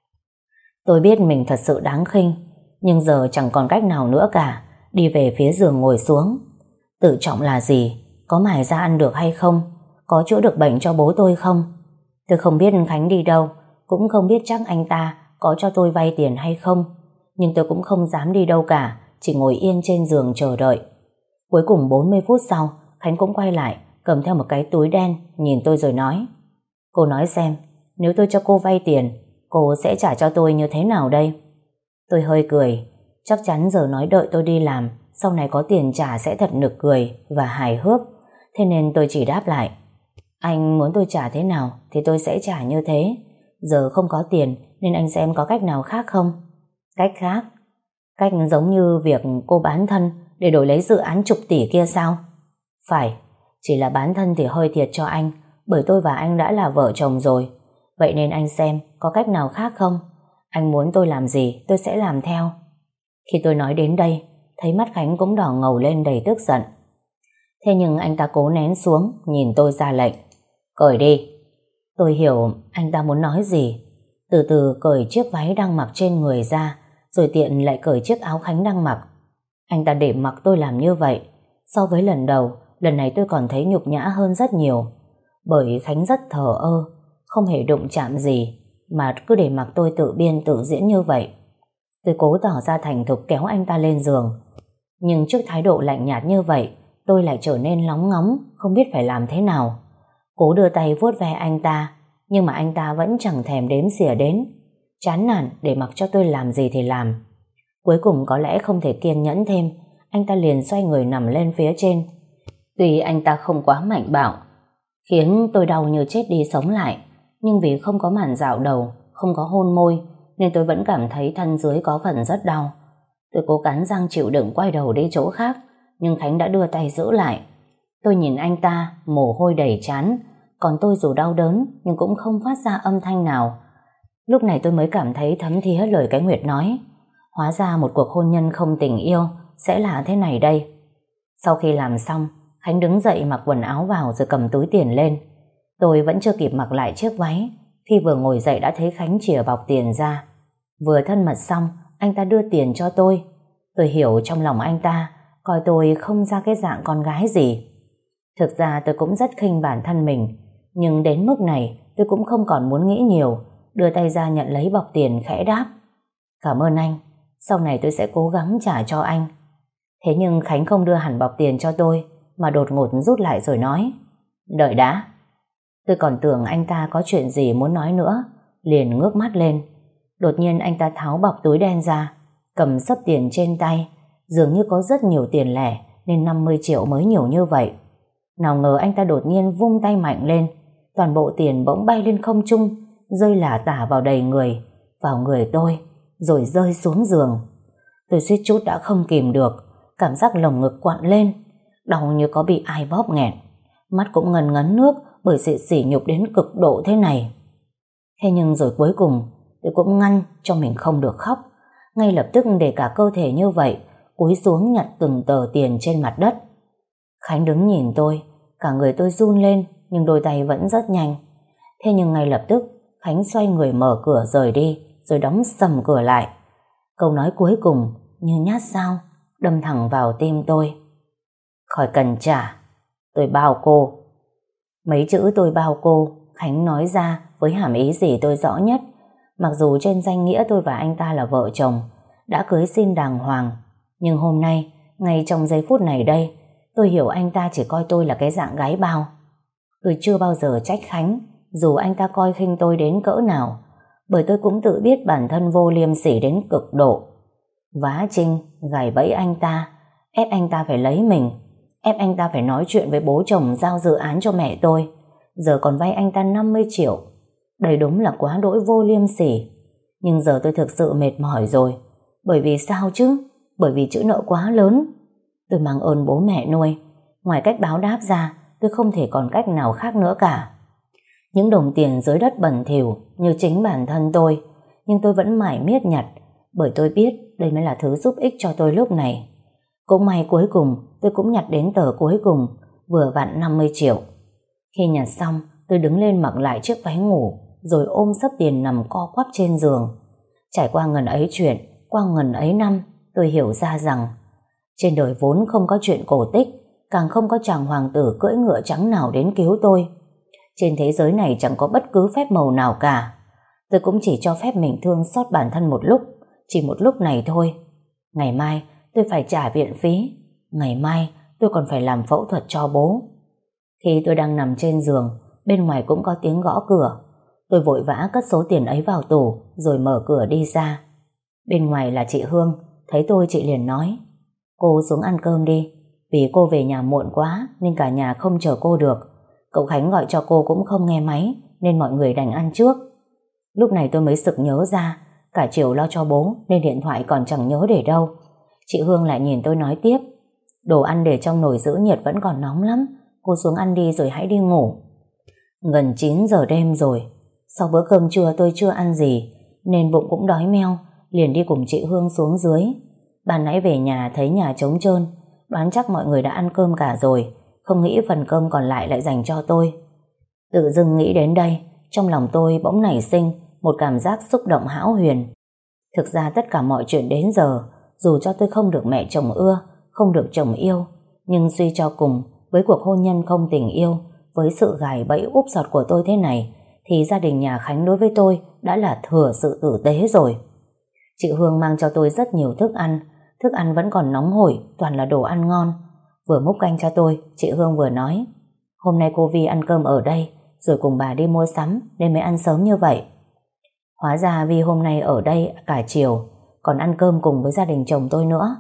Tôi biết mình thật sự đáng khinh, nhưng giờ chẳng còn cách nào nữa cả. Đi về phía giường ngồi xuống. Tự trọng là gì? Có mài ra ăn được hay không? Có chữa được bệnh cho bố tôi không? Tôi không biết Khánh đi đâu, cũng không biết chắc anh ta có cho tôi vay tiền hay không. Nhưng tôi cũng không dám đi đâu cả, chỉ ngồi yên trên giường chờ đợi. Cuối cùng bốn mươi phút sau, Khánh cũng quay lại, cầm theo một cái túi đen, nhìn tôi rồi nói. Cô nói xem, nếu tôi cho cô vay tiền, cô sẽ trả cho tôi như thế nào đây? Tôi hơi cười. Chắc chắn giờ nói đợi tôi đi làm, sau này có tiền trả sẽ thật nực cười và hài hước. Thế nên tôi chỉ đáp lại. Anh muốn tôi trả thế nào thì tôi sẽ trả như thế. Giờ không có tiền nên anh xem có cách nào khác không? Cách khác? Cách giống như việc cô bán thân để đổi lấy dự án chục tỷ kia sao? Phải, chỉ là bán thân thì hơi thiệt cho anh, bởi tôi và anh đã là vợ chồng rồi. Vậy nên anh xem có cách nào khác không? Anh muốn tôi làm gì tôi sẽ làm theo. Khi tôi nói đến đây, thấy mắt Khánh cũng đỏ ngầu lên đầy tức giận. Thế nhưng anh ta cố nén xuống, nhìn tôi ra lệnh. Cởi đi. Tôi hiểu anh ta muốn nói gì. Từ từ cởi chiếc váy đang mặc trên người ra, rồi tiện lại cởi chiếc áo Khánh đang mặc. Anh ta để mặc tôi làm như vậy. So với lần đầu, lần này tôi còn thấy nhục nhã hơn rất nhiều. Bởi Khánh rất thờ ơ, không hề đụng chạm gì, mà cứ để mặc tôi tự biên tự diễn như vậy. Tôi cố tỏ ra thành thục kéo anh ta lên giường. Nhưng trước thái độ lạnh nhạt như vậy, tôi lại trở nên lóng ngóng, không biết phải làm thế nào. Cố đưa tay vuốt ve anh ta, nhưng mà anh ta vẫn chẳng thèm đếm xỉa đến. Chán nản để mặc cho tôi làm gì thì làm. Cuối cùng có lẽ không thể kiên nhẫn thêm, anh ta liền xoay người nằm lên phía trên. Tuy anh ta không quá mạnh bạo, khiến tôi đau như chết đi sống lại, nhưng vì không có màn dạo đầu, không có hôn môi, nên tôi vẫn cảm thấy thân dưới có phần rất đau. Tôi cố cắn răng chịu đựng quay đầu đi chỗ khác, nhưng Khánh đã đưa tay giữ lại. Tôi nhìn anh ta, mồ hôi đầy trán, còn tôi dù đau đớn nhưng cũng không phát ra âm thanh nào. Lúc này tôi mới cảm thấy thấm thía lời cái Nguyệt nói. Hóa ra một cuộc hôn nhân không tình yêu sẽ là thế này đây. Sau khi làm xong, Khánh đứng dậy mặc quần áo vào rồi cầm túi tiền lên. Tôi vẫn chưa kịp mặc lại chiếc váy, khi vừa ngồi dậy đã thấy Khánh chìa bọc tiền ra. Vừa thân mật xong, anh ta đưa tiền cho tôi. Tôi hiểu trong lòng anh ta coi tôi không ra cái dạng con gái gì. Thực ra tôi cũng rất khinh bản thân mình, nhưng đến mức này tôi cũng không còn muốn nghĩ nhiều. Đưa tay ra nhận lấy bọc tiền khẽ đáp. Cảm ơn anh, sau này tôi sẽ cố gắng trả cho anh. Thế nhưng Khánh không đưa hẳn bọc tiền cho tôi, mà đột ngột rút lại rồi nói. Đợi đã. Tôi còn tưởng anh ta có chuyện gì muốn nói nữa, liền ngước mắt lên. Đột nhiên anh ta tháo bọc túi đen ra, cầm xấp tiền trên tay. Dường như có rất nhiều tiền lẻ, nên năm mươi triệu mới nhiều như vậy. Nào ngờ anh ta đột nhiên vung tay mạnh lên, toàn bộ tiền bỗng bay lên không trung, rơi lả tả vào đầy người, vào người tôi, rồi rơi xuống giường. Tôi suýt chút đã không kìm được, cảm giác lồng ngực quặn lên, đau như có bị ai bóp nghẹn, mắt cũng ngần ngấn nước bởi sự sỉ nhục đến cực độ thế này. Thế nhưng rồi cuối cùng tôi cũng ngăn cho mình không được khóc, ngay lập tức để cả cơ thể như vậy cúi xuống nhặt từng tờ tiền trên mặt đất. Khánh đứng nhìn tôi, cả người tôi run lên, nhưng đôi tay vẫn rất nhanh. Thế nhưng ngay lập tức Khánh xoay người mở cửa rời đi, rồi đóng sầm cửa lại. Câu nói cuối cùng như nhát dao đâm thẳng vào tim tôi. Khỏi cần trả, tôi bao cô. Mấy chữ tôi bao cô Khánh nói ra với hàm ý gì tôi rõ nhất. Mặc dù trên danh nghĩa tôi và anh ta là vợ chồng, đã cưới xin đàng hoàng, nhưng hôm nay, ngay trong giây phút này đây, tôi hiểu anh ta chỉ coi tôi là cái dạng gái bao. Tôi chưa bao giờ trách Khánh, dù anh ta coi khinh tôi đến cỡ nào, bởi tôi cũng tự biết bản thân vô liêm sỉ đến cực độ. Vá chinh, gài bẫy anh ta, ép anh ta phải lấy mình, ép anh ta phải nói chuyện với bố chồng giao dự án cho mẹ tôi, giờ còn vay anh ta năm mươi triệu. Đây đúng là quá đỗi vô liêm sỉ. Nhưng giờ tôi thực sự mệt mỏi rồi. Bởi vì sao chứ? Bởi vì chữ nợ quá lớn. Tôi mang ơn bố mẹ nuôi, ngoài cách báo đáp ra tôi không thể còn cách nào khác nữa cả. Những đồng tiền dưới đất bẩn thỉu như chính bản thân tôi, nhưng tôi vẫn mải miết nhặt, bởi tôi biết đây mới là thứ giúp ích cho tôi lúc này. Cũng may cuối cùng tôi cũng nhặt đến tờ cuối cùng, vừa vặn năm mươi triệu. Khi nhặt xong, tôi đứng lên mặc lại chiếc váy ngủ, rồi ôm xấp tiền nằm co quắp trên giường. Trải qua ngần ấy chuyện, qua ngần ấy năm, tôi hiểu ra rằng trên đời vốn không có chuyện cổ tích, càng không có chàng hoàng tử cưỡi ngựa trắng nào đến cứu tôi. Trên thế giới này chẳng có bất cứ phép màu nào cả. Tôi cũng chỉ cho phép mình thương xót bản thân một lúc, chỉ một lúc này thôi. Ngày mai tôi phải trả viện phí, ngày mai tôi còn phải làm phẫu thuật cho bố. Khi tôi đang nằm trên giường, bên ngoài cũng có tiếng gõ cửa. Tôi vội vã cất số tiền ấy vào tủ, rồi mở cửa đi ra. Bên ngoài là chị Hương. Thấy tôi chị liền nói: cô xuống ăn cơm đi, vì cô về nhà muộn quá nên cả nhà không chờ cô được. Cậu Khánh gọi cho cô cũng không nghe máy, nên mọi người đành ăn trước. Lúc này tôi mới sực nhớ ra, cả chiều lo cho bố nên điện thoại còn chẳng nhớ để đâu. Chị Hương lại nhìn tôi nói tiếp: đồ ăn để trong nồi giữ nhiệt vẫn còn nóng lắm, cô xuống ăn đi rồi hãy đi ngủ. Gần chín giờ đêm rồi, sau bữa cơm trưa tôi chưa ăn gì nên bụng cũng đói meo, liền đi cùng chị Hương xuống dưới. Ban nãy về nhà thấy nhà trống trơn, đoán chắc mọi người đã ăn cơm cả rồi, không nghĩ phần cơm còn lại lại dành cho tôi. Tự dưng nghĩ đến đây, trong lòng tôi bỗng nảy sinh một cảm giác xúc động hão huyền. Thực ra tất cả mọi chuyện đến giờ, dù cho tôi không được mẹ chồng ưa, không được chồng yêu, nhưng suy cho cùng, với cuộc hôn nhân không tình yêu, với sự gài bẫy úp sọt của tôi thế này, thì gia đình nhà Khánh đối với tôi đã là thừa sự tử tế rồi. Chị Hương mang cho tôi rất nhiều thức ăn, thức ăn vẫn còn nóng hổi, toàn là đồ ăn ngon. Vừa múc canh cho tôi, chị Hương vừa nói: hôm nay cô Vi ăn cơm ở đây, rồi cùng bà đi mua sắm nên mới ăn sớm như vậy. Hóa ra Vi hôm nay ở đây cả chiều, còn ăn cơm cùng với gia đình chồng tôi nữa.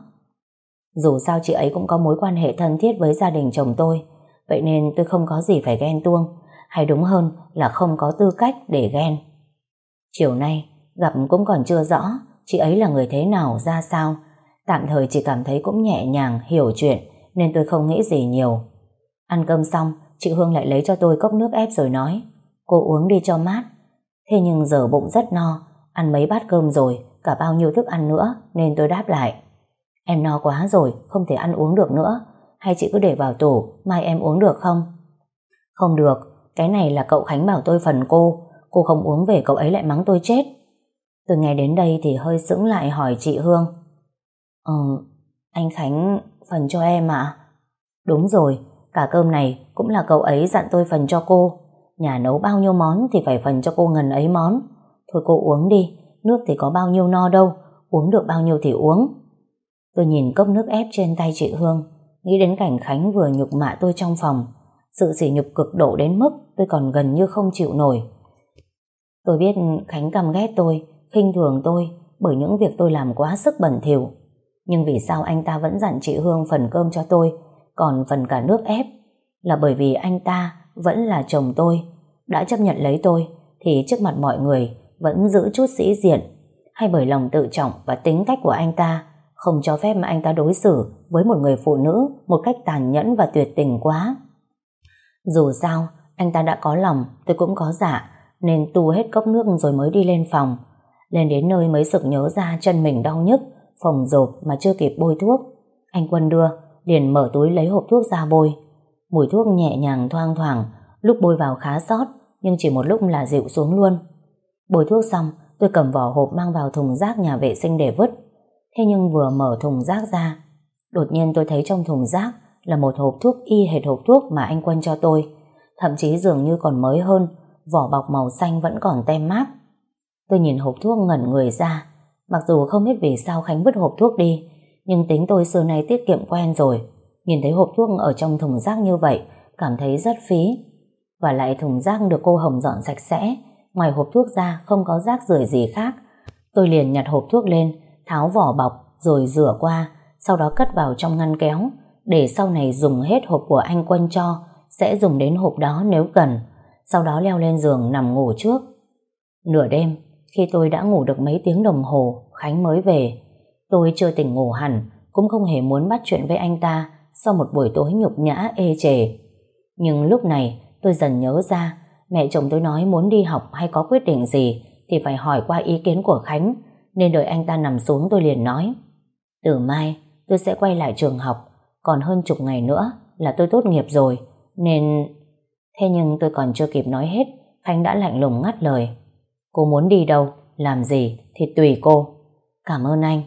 Dù sao chị ấy cũng có mối quan hệ thân thiết với gia đình chồng tôi, vậy nên tôi không có gì phải ghen tuông, hay đúng hơn là không có tư cách để ghen. Chiều nay gặp cũng còn chưa rõ chị ấy là người thế nào ra sao, tạm thời chỉ cảm thấy cũng nhẹ nhàng hiểu chuyện nên tôi không nghĩ gì nhiều. Ăn cơm xong, chị Hương lại lấy cho tôi cốc nước ép rồi nói: cô uống đi cho mát. Thế nhưng giờ bụng rất no, ăn mấy bát cơm rồi, cả bao nhiêu thức ăn nữa, nên tôi đáp lại: em no quá rồi, không thể ăn uống được nữa, hay chị cứ để vào tủ, mai em uống được không? Không được, cái này là cậu Khánh bảo tôi phần cô, cô không uống về cậu ấy lại mắng tôi chết. Tôi nghe đến đây thì hơi sững lại hỏi chị Hương: Ừ, anh Khánh phần cho em ạ? Đúng rồi, cả cơm này cũng là cậu ấy dặn tôi phần cho cô. Nhà nấu bao nhiêu món thì phải phần cho cô ngần ấy món. Thôi cô uống đi, nước thì có bao nhiêu no đâu, uống được bao nhiêu thì uống. Tôi nhìn cốc nước ép trên tay chị Hương, nghĩ đến cảnh Khánh vừa nhục mạ tôi trong phòng. Sự sỉ nhục cực độ đến mức tôi còn gần như không chịu nổi. Tôi biết Khánh căm ghét tôi, khinh thường tôi bởi những việc tôi làm quá sức bẩn thỉu. Nhưng vì sao anh ta vẫn dặn chị Hương phần cơm cho tôi, còn phần cả nước ép? Là bởi vì anh ta vẫn là chồng tôi, đã chấp nhận lấy tôi thì trước mặt mọi người vẫn giữ chút sĩ diện, hay bởi lòng tự trọng và tính cách của anh ta không cho phép mà anh ta đối xử với một người phụ nữ một cách tàn nhẫn và tuyệt tình quá. Dù sao anh ta đã có lòng, tôi cũng có dạ, nên tu hết cốc nước rồi mới đi lên phòng. Lên đến nơi mới sực nhớ ra chân mình đau nhức, phồng rộp mà chưa kịp bôi thuốc. Anh Quân đưa, liền mở túi lấy hộp thuốc ra bôi. Mùi thuốc nhẹ nhàng thoang thoảng, lúc bôi vào khá sót, nhưng chỉ một lúc là dịu xuống luôn. Bôi thuốc xong, tôi cầm vỏ hộp mang vào thùng rác nhà vệ sinh để vứt. Thế nhưng vừa mở thùng rác ra, đột nhiên tôi thấy trong thùng rác là một hộp thuốc y hệt hộp thuốc mà anh Quân cho tôi. Thậm chí dường như còn mới hơn, vỏ bọc màu xanh vẫn còn tem mác. Tôi nhìn hộp thuốc ngẩn người ra. Mặc dù không biết vì sao Khánh vứt hộp thuốc đi, nhưng tính tôi xưa nay tiết kiệm quen rồi. Nhìn thấy hộp thuốc ở trong thùng rác như vậy, cảm thấy rất phí. Và lại thùng rác được cô Hồng dọn sạch sẽ, ngoài hộp thuốc ra không có rác rưởi gì khác. Tôi liền nhặt hộp thuốc lên, tháo vỏ bọc rồi rửa qua, sau đó cất vào trong ngăn kéo, để sau này dùng hết hộp của anh Quân cho, sẽ dùng đến hộp đó nếu cần. Sau đó leo lên giường nằm ngủ trước. Nửa đêm, khi tôi đã ngủ được mấy tiếng đồng hồ, Khánh mới về. Tôi chưa tỉnh ngủ hẳn, cũng không hề muốn bắt chuyện với anh ta sau một buổi tối nhục nhã ê chề. Nhưng lúc này tôi dần nhớ ra, mẹ chồng tôi nói muốn đi học hay có quyết định gì thì phải hỏi qua ý kiến của Khánh, nên đợi anh ta nằm xuống tôi liền nói: từ mai tôi sẽ quay lại trường học, còn hơn chục ngày nữa là tôi tốt nghiệp rồi, nên... Thế nhưng tôi còn chưa kịp nói hết, Khánh đã lạnh lùng ngắt lời: cô muốn đi đâu, làm gì thì tùy cô. Cảm ơn anh.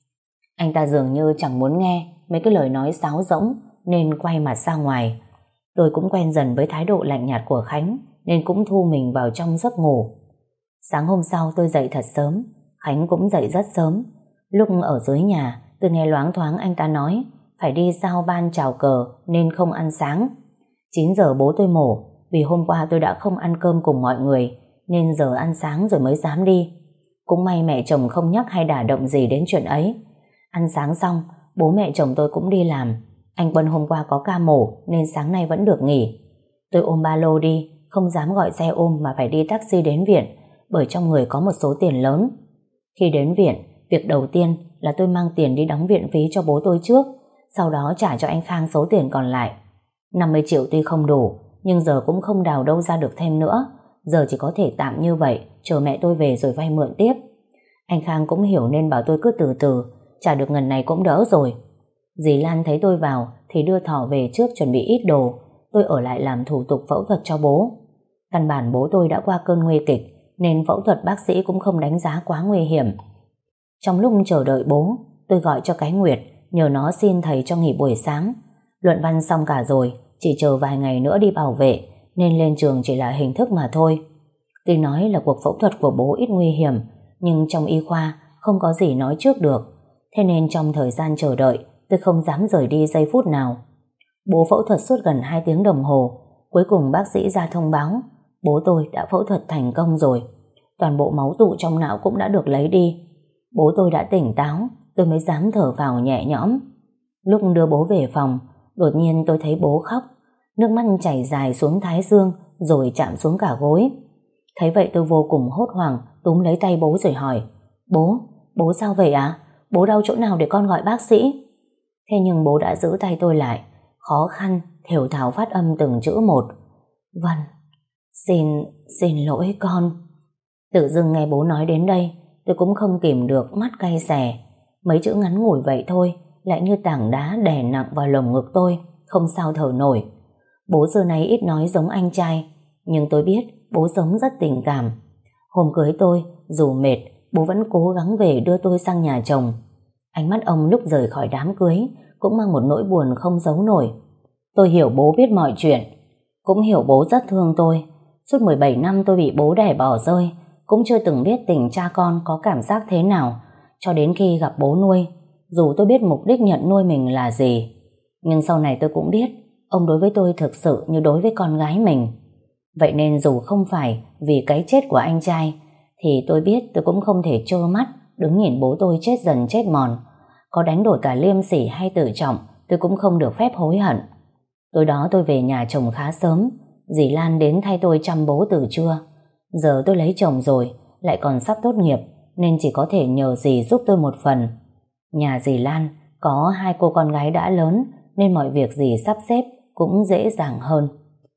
Anh ta dường như chẳng muốn nghe mấy cái lời nói sáo rỗng nên quay mặt ra ngoài. Tôi cũng quen dần với thái độ lạnh nhạt của Khánh nên cũng thu mình vào trong giấc ngủ. Sáng hôm sau tôi dậy thật sớm, Khánh cũng dậy rất sớm. Lúc ở dưới nhà tôi nghe loáng thoáng anh ta nói phải đi giao ban chào cờ nên không ăn sáng. Chín giờ bố tôi mổ, vì hôm qua tôi đã không ăn cơm cùng mọi người nên giờ ăn sáng rồi mới dám đi. Cũng may mẹ chồng không nhắc hay đả động gì đến chuyện ấy. Ăn sáng xong, bố mẹ chồng tôi cũng đi làm. Anh Quân hôm qua có ca mổ nên sáng nay vẫn được nghỉ. Tôi ôm ba lô đi, không dám gọi xe ôm mà phải đi taxi đến viện, bởi trong người có một số tiền lớn. Khi đến viện, việc đầu tiên là tôi mang tiền đi đóng viện phí cho bố tôi trước, sau đó trả cho anh Khang số tiền còn lại. năm mươi triệu tuy không đủ, nhưng giờ cũng không đào đâu ra được thêm nữa. Giờ chỉ có thể tạm như vậy, chờ mẹ tôi về rồi vay mượn tiếp. Anh Khang cũng hiểu nên bảo tôi cứ từ từ, trả được ngần này cũng đỡ rồi. Dì Lan thấy tôi vào thì đưa Thỏ về trước chuẩn bị ít đồ. Tôi ở lại làm thủ tục phẫu thuật cho bố. Căn bản bố tôi đã qua cơn nguy kịch nên phẫu thuật bác sĩ cũng không đánh giá quá nguy hiểm. Trong lúc chờ đợi bố, tôi gọi cho cái Nguyệt nhờ nó xin thầy cho nghỉ buổi sáng. Luận văn xong cả rồi, chỉ chờ vài ngày nữa đi bảo vệ nên lên trường chỉ là hình thức mà thôi. Tuy nói là cuộc phẫu thuật của bố ít nguy hiểm, nhưng trong y khoa không có gì nói trước được. Thế nên trong thời gian chờ đợi, tôi không dám rời đi giây phút nào. Bố phẫu thuật suốt gần hai tiếng đồng hồ. Cuối cùng bác sĩ ra thông báo bố tôi đã phẫu thuật thành công rồi. Toàn bộ máu tụ trong não cũng đã được lấy đi. Bố tôi đã tỉnh táo, tôi mới dám thở vào nhẹ nhõm. Lúc đưa bố về phòng, đột nhiên tôi thấy bố khóc. Nước mắt chảy dài xuống thái dương rồi chạm xuống cả gối. Thấy vậy tôi vô cùng hốt hoảng, túm lấy tay bố rồi hỏi: Bố, bố sao vậy ạ? À? Bố đau chỗ nào để con gọi bác sĩ? Thế nhưng bố đã giữ tay tôi lại, khó khăn thều thào phát âm từng chữ một: Vâng, xin, xin lỗi con. Tự dưng nghe bố nói đến đây, tôi cũng không kìm được mắt cay xè. Mấy chữ ngắn ngủi vậy thôi lại như tảng đá đè nặng vào lồng ngực tôi, không sao thở nổi. Bố xưa nay ít nói giống anh trai, nhưng tôi biết bố sống rất tình cảm. Hôm cưới tôi, dù mệt, bố vẫn cố gắng về đưa tôi sang nhà chồng. Ánh mắt ông lúc rời khỏi đám cưới cũng mang một nỗi buồn không giấu nổi. Tôi hiểu bố biết mọi chuyện, cũng hiểu bố rất thương tôi. Suốt mười bảy năm tôi bị bố đẻ bỏ rơi, cũng chưa từng biết tình cha con có cảm giác thế nào, cho đến khi gặp bố nuôi. Dù tôi biết mục đích nhận nuôi mình là gì, nhưng sau này tôi cũng biết ông đối với tôi thực sự như đối với con gái mình. Vậy nên dù không phải vì cái chết của anh trai, thì tôi biết tôi cũng không thể trơ mắt đứng nhìn bố tôi chết dần chết mòn. Có đánh đổi cả liêm sỉ hay tự trọng, tôi cũng không được phép hối hận. Tối đó tôi về nhà chồng khá sớm. Dì Lan đến thay tôi chăm bố từ trưa. Giờ tôi lấy chồng rồi, lại còn sắp tốt nghiệp, nên chỉ có thể nhờ dì giúp tôi một phần. Nhà dì Lan có hai cô con gái đã lớn, nên mọi việc dì sắp xếp cũng dễ dàng hơn.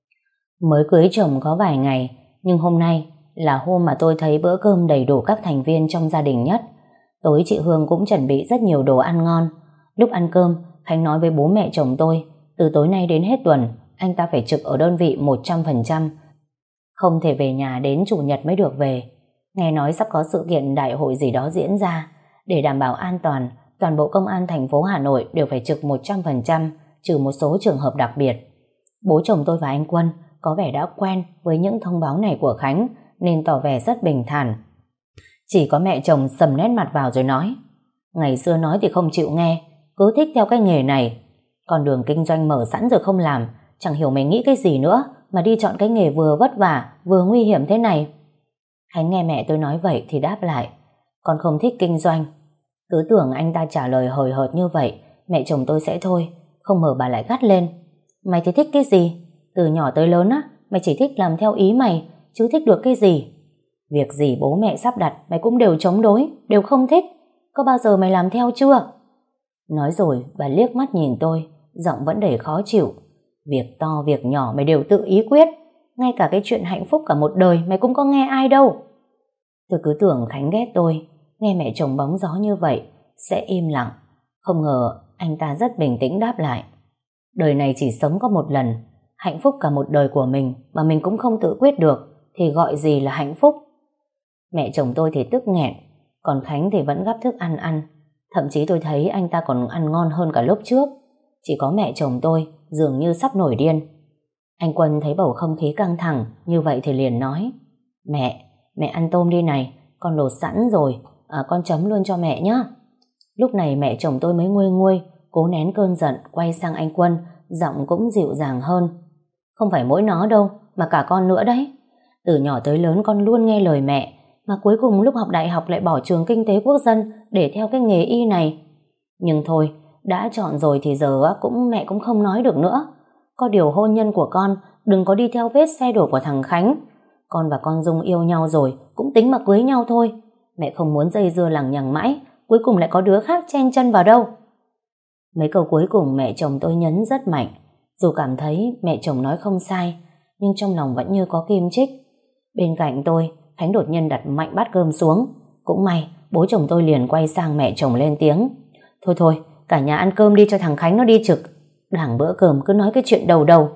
Mới cưới chồng có vài ngày, nhưng hôm nay là hôm mà tôi thấy bữa cơm đầy đủ các thành viên trong gia đình nhất. Tối chị Hương cũng chuẩn bị rất nhiều đồ ăn ngon. Lúc ăn cơm, Khánh nói với bố mẹ chồng tôi, từ tối nay đến hết tuần, anh ta phải trực ở đơn vị một trăm phần trăm. Không thể về nhà đến chủ nhật mới được về. Nghe nói sắp có sự kiện đại hội gì đó diễn ra. Để đảm bảo an toàn, toàn bộ công an thành phố Hà Nội đều phải trực một trăm phần trăm, trừ một số trường hợp đặc biệt. Bố chồng tôi và anh Quân có vẻ đã quen với những thông báo này của Khánh, nên tỏ vẻ rất bình thản. Chỉ có mẹ chồng sầm nét mặt vào rồi nói: Ngày xưa nói thì không chịu nghe, cứ thích theo cái nghề này. Con đường kinh doanh mở sẵn rồi không làm, chẳng hiểu mày nghĩ cái gì nữa mà đi chọn cái nghề vừa vất vả vừa nguy hiểm thế này. Khánh nghe mẹ tôi nói vậy thì đáp lại: Con không thích kinh doanh. Cứ tưởng anh ta trả lời hời hợt như vậy mẹ chồng tôi sẽ thôi. Không ngờ bà lại gắt lên. Mày thì thích cái gì? Từ nhỏ tới lớn á, mày chỉ thích làm theo ý mày, chứ thích được cái gì? Việc gì bố mẹ sắp đặt mày cũng đều chống đối, đều không thích. Có bao giờ mày làm theo chưa? Nói rồi bà liếc mắt nhìn tôi, giọng vẫn đầy khó chịu. Việc to việc nhỏ mày đều tự ý quyết. Ngay cả cái chuyện hạnh phúc cả một đời mày cũng có nghe ai đâu. Tôi cứ tưởng Khánh ghét tôi, nghe mẹ chồng bóng gió như vậy sẽ im lặng. Không ngờ anh ta rất bình tĩnh đáp lại. Đời này chỉ sống có một lần, hạnh phúc cả một đời của mình mà mình cũng không tự quyết được thì gọi gì là hạnh phúc? Mẹ chồng tôi thì tức nghẹn, còn Khánh thì vẫn gắp thức ăn ăn. Thậm chí tôi thấy anh ta còn ăn ngon hơn cả lúc trước. Chỉ có mẹ chồng tôi dường như sắp nổi điên. Anh Quân thấy bầu không khí căng thẳng như vậy thì liền nói: Mẹ, mẹ ăn tôm đi này, con lột sẵn rồi, à, con chấm luôn cho mẹ nhé. Lúc này mẹ chồng tôi mới nguôi nguôi, cố nén cơn giận, quay sang anh Quân, giọng cũng dịu dàng hơn. Không phải mỗi nó đâu, mà cả con nữa đấy. Từ nhỏ tới lớn con luôn nghe lời mẹ, mà cuối cùng lúc học đại học lại bỏ trường kinh tế quốc dân để theo cái nghề y này. Nhưng thôi, đã chọn rồi thì giờ cũng mẹ cũng không nói được nữa. Có điều hôn nhân của con đừng có đi theo vết xe đổ của thằng Khánh. Con và con Dung yêu nhau rồi, cũng tính mà cưới nhau thôi. Mẹ không muốn dây dưa lằng nhằng mãi, cuối cùng lại có đứa khác chen chân vào đâu. Mấy câu cuối cùng mẹ chồng tôi nhấn rất mạnh. Dù cảm thấy mẹ chồng nói không sai, nhưng trong lòng vẫn như có kim chích. Bên cạnh tôi, Khánh đột nhiên đặt mạnh bát cơm xuống. Cũng may, bố chồng tôi liền quay sang mẹ chồng lên tiếng: Thôi thôi, cả nhà ăn cơm đi cho thằng Khánh nó đi trực. Đảng bữa cơm cứ nói cái chuyện đầu đầu.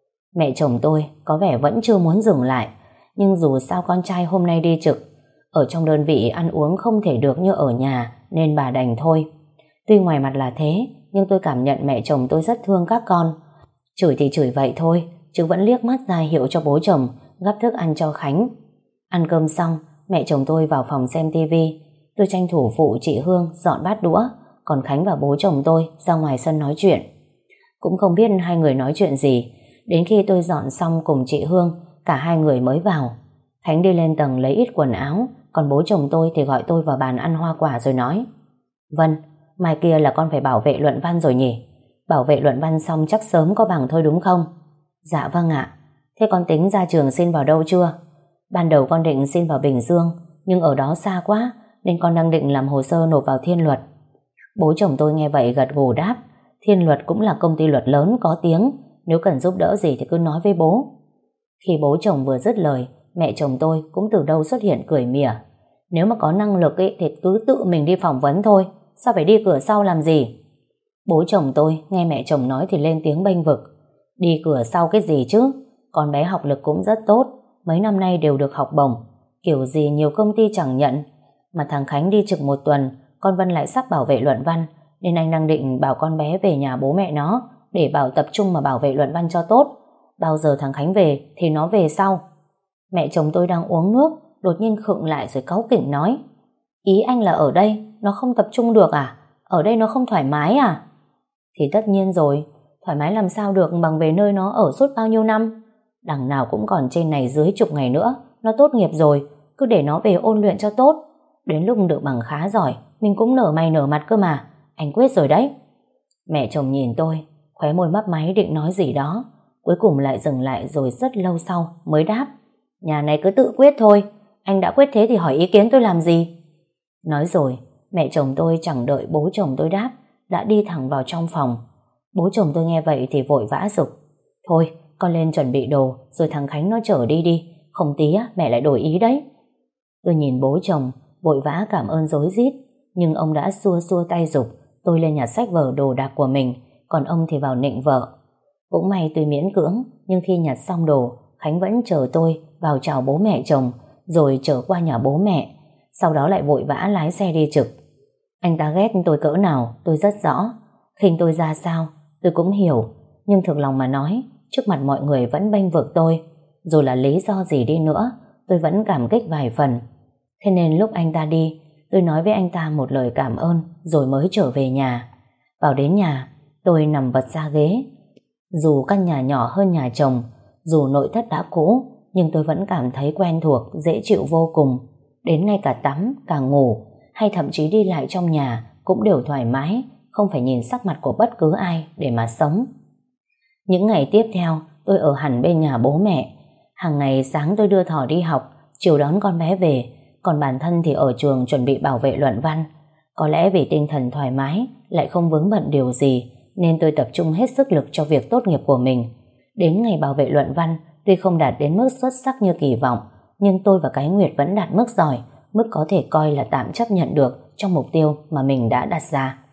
Mẹ chồng tôi có vẻ vẫn chưa muốn dừng lại, nhưng dù sao con trai hôm nay đi trực, ở trong đơn vị ăn uống không thể được như ở nhà, nên bà đành thôi. Tuy ngoài mặt là thế, nhưng tôi cảm nhận mẹ chồng tôi rất thương các con. Chửi thì chửi vậy thôi, chứ vẫn liếc mắt ra hiệu cho bố chồng gắp thức ăn cho Khánh. Ăn cơm xong, mẹ chồng tôi vào phòng xem tivi. Tôi tranh thủ phụ chị Hương dọn bát đũa, còn Khánh và bố chồng tôi ra ngoài sân nói chuyện. Cũng không biết hai người nói chuyện gì, đến khi tôi dọn xong cùng chị Hương, cả hai người mới vào. Khánh đi lên tầng lấy ít quần áo, còn bố chồng tôi thì gọi tôi vào bàn ăn hoa quả rồi nói: Vân, mai kia là con phải bảo vệ luận văn rồi nhỉ? Bảo vệ luận văn xong chắc sớm có bằng thôi đúng không? Dạ vâng ạ. Thế con tính ra trường xin vào đâu chưa? Ban đầu con định xin vào Bình Dương, nhưng ở đó xa quá, nên con đang định làm hồ sơ nộp vào Thiên Luật. Bố chồng tôi nghe vậy gật gù đáp: Thiên Luật cũng là công ty luật lớn có tiếng, nếu cần giúp đỡ gì thì cứ nói với bố. Khi bố chồng vừa dứt lời, mẹ chồng tôi cũng từ đâu xuất hiện cười mỉa: Nếu mà có năng lực ấy, thì cứ tự mình đi phỏng vấn thôi, sao phải đi cửa sau làm gì? Bố chồng tôi nghe mẹ chồng nói thì lên tiếng bênh vực: Đi cửa sau cái gì chứ? Con bé học lực cũng rất tốt, mấy năm nay đều được học bổng, kiểu gì nhiều công ty chẳng nhận. Mà thằng Khánh đi trực một tuần, con Vân lại sắp bảo vệ luận văn, nên anh đang định bảo con bé về nhà bố mẹ nó để bảo tập trung mà bảo vệ luận văn cho tốt. Bao giờ thằng Khánh về thì nó về sau. Mẹ chồng tôi đang uống nước, đột nhiên khựng lại rồi cáu kỉnh nói: Ý anh là ở đây nó không tập trung được à? Ở đây nó không thoải mái à? Thì tất nhiên rồi, thoải mái làm sao được bằng về nơi nó ở suốt bao nhiêu năm. Đằng nào cũng còn trên này dưới chục ngày nữa nó tốt nghiệp rồi, cứ để nó về ôn luyện cho tốt. Đến lúc được bằng khá giỏi, mình cũng nở mày nở mặt cơ mà. Anh quyết rồi đấy. Mẹ chồng nhìn tôi, khóe môi mấp máy định nói gì đó, cuối cùng lại dừng lại rồi rất lâu sau mới đáp: Nhà này cứ tự quyết thôi, anh đã quyết thế thì hỏi ý kiến tôi làm gì? Nói rồi, mẹ chồng tôi chẳng đợi bố chồng tôi đáp, đã đi thẳng vào trong phòng. Bố chồng tôi nghe vậy thì vội vã giục: Thôi, con lên chuẩn bị đồ, rồi thằng Khánh nó chở đi đi, không tí á, mẹ lại đổi ý đấy. Tôi nhìn bố chồng, vội vã cảm ơn rối rít, nhưng ông đã xua xua tay giục tôi lên nhặt sách vở đồ đạc của mình, còn ông thì vào nịnh vợ. Cũng may tôi miễn cưỡng, nhưng khi nhặt xong đồ, Khánh vẫn chờ tôi vào chào bố mẹ chồng, rồi chở qua nhà bố mẹ, sau đó lại vội vã lái xe đi trực. Anh ta ghét tôi cỡ nào tôi rất rõ, khinh tôi ra sao tôi cũng hiểu, nhưng thực lòng mà nói, trước mặt mọi người vẫn bênh vực tôi. Dù là lý do gì đi nữa, tôi vẫn cảm kích vài phần. Thế nên lúc anh ta đi, tôi nói với anh ta một lời cảm ơn rồi mới trở về nhà. Vào đến nhà, tôi nằm vật ra ghế. Dù căn nhà nhỏ hơn nhà chồng, dù nội thất đã cũ, nhưng tôi vẫn cảm thấy quen thuộc, dễ chịu vô cùng. Đến ngay cả tắm, cả ngủ, hay thậm chí đi lại trong nhà cũng đều thoải mái, không phải nhìn sắc mặt của bất cứ ai để mà sống. Những ngày tiếp theo, tôi ở hẳn bên nhà bố mẹ. Hàng ngày sáng tôi đưa Thỏ đi học, chiều đón con bé về, còn bản thân thì ở trường chuẩn bị bảo vệ luận văn. Có lẽ vì tinh thần thoải mái, lại không vướng bận điều gì, nên tôi tập trung hết sức lực cho việc tốt nghiệp của mình. Đến ngày bảo vệ luận văn, tuy không đạt đến mức xuất sắc như kỳ vọng, nhưng tôi và cái Nguyệt vẫn đạt mức giỏi, mức có thể coi là tạm chấp nhận được trong mục tiêu mà mình đã đặt ra.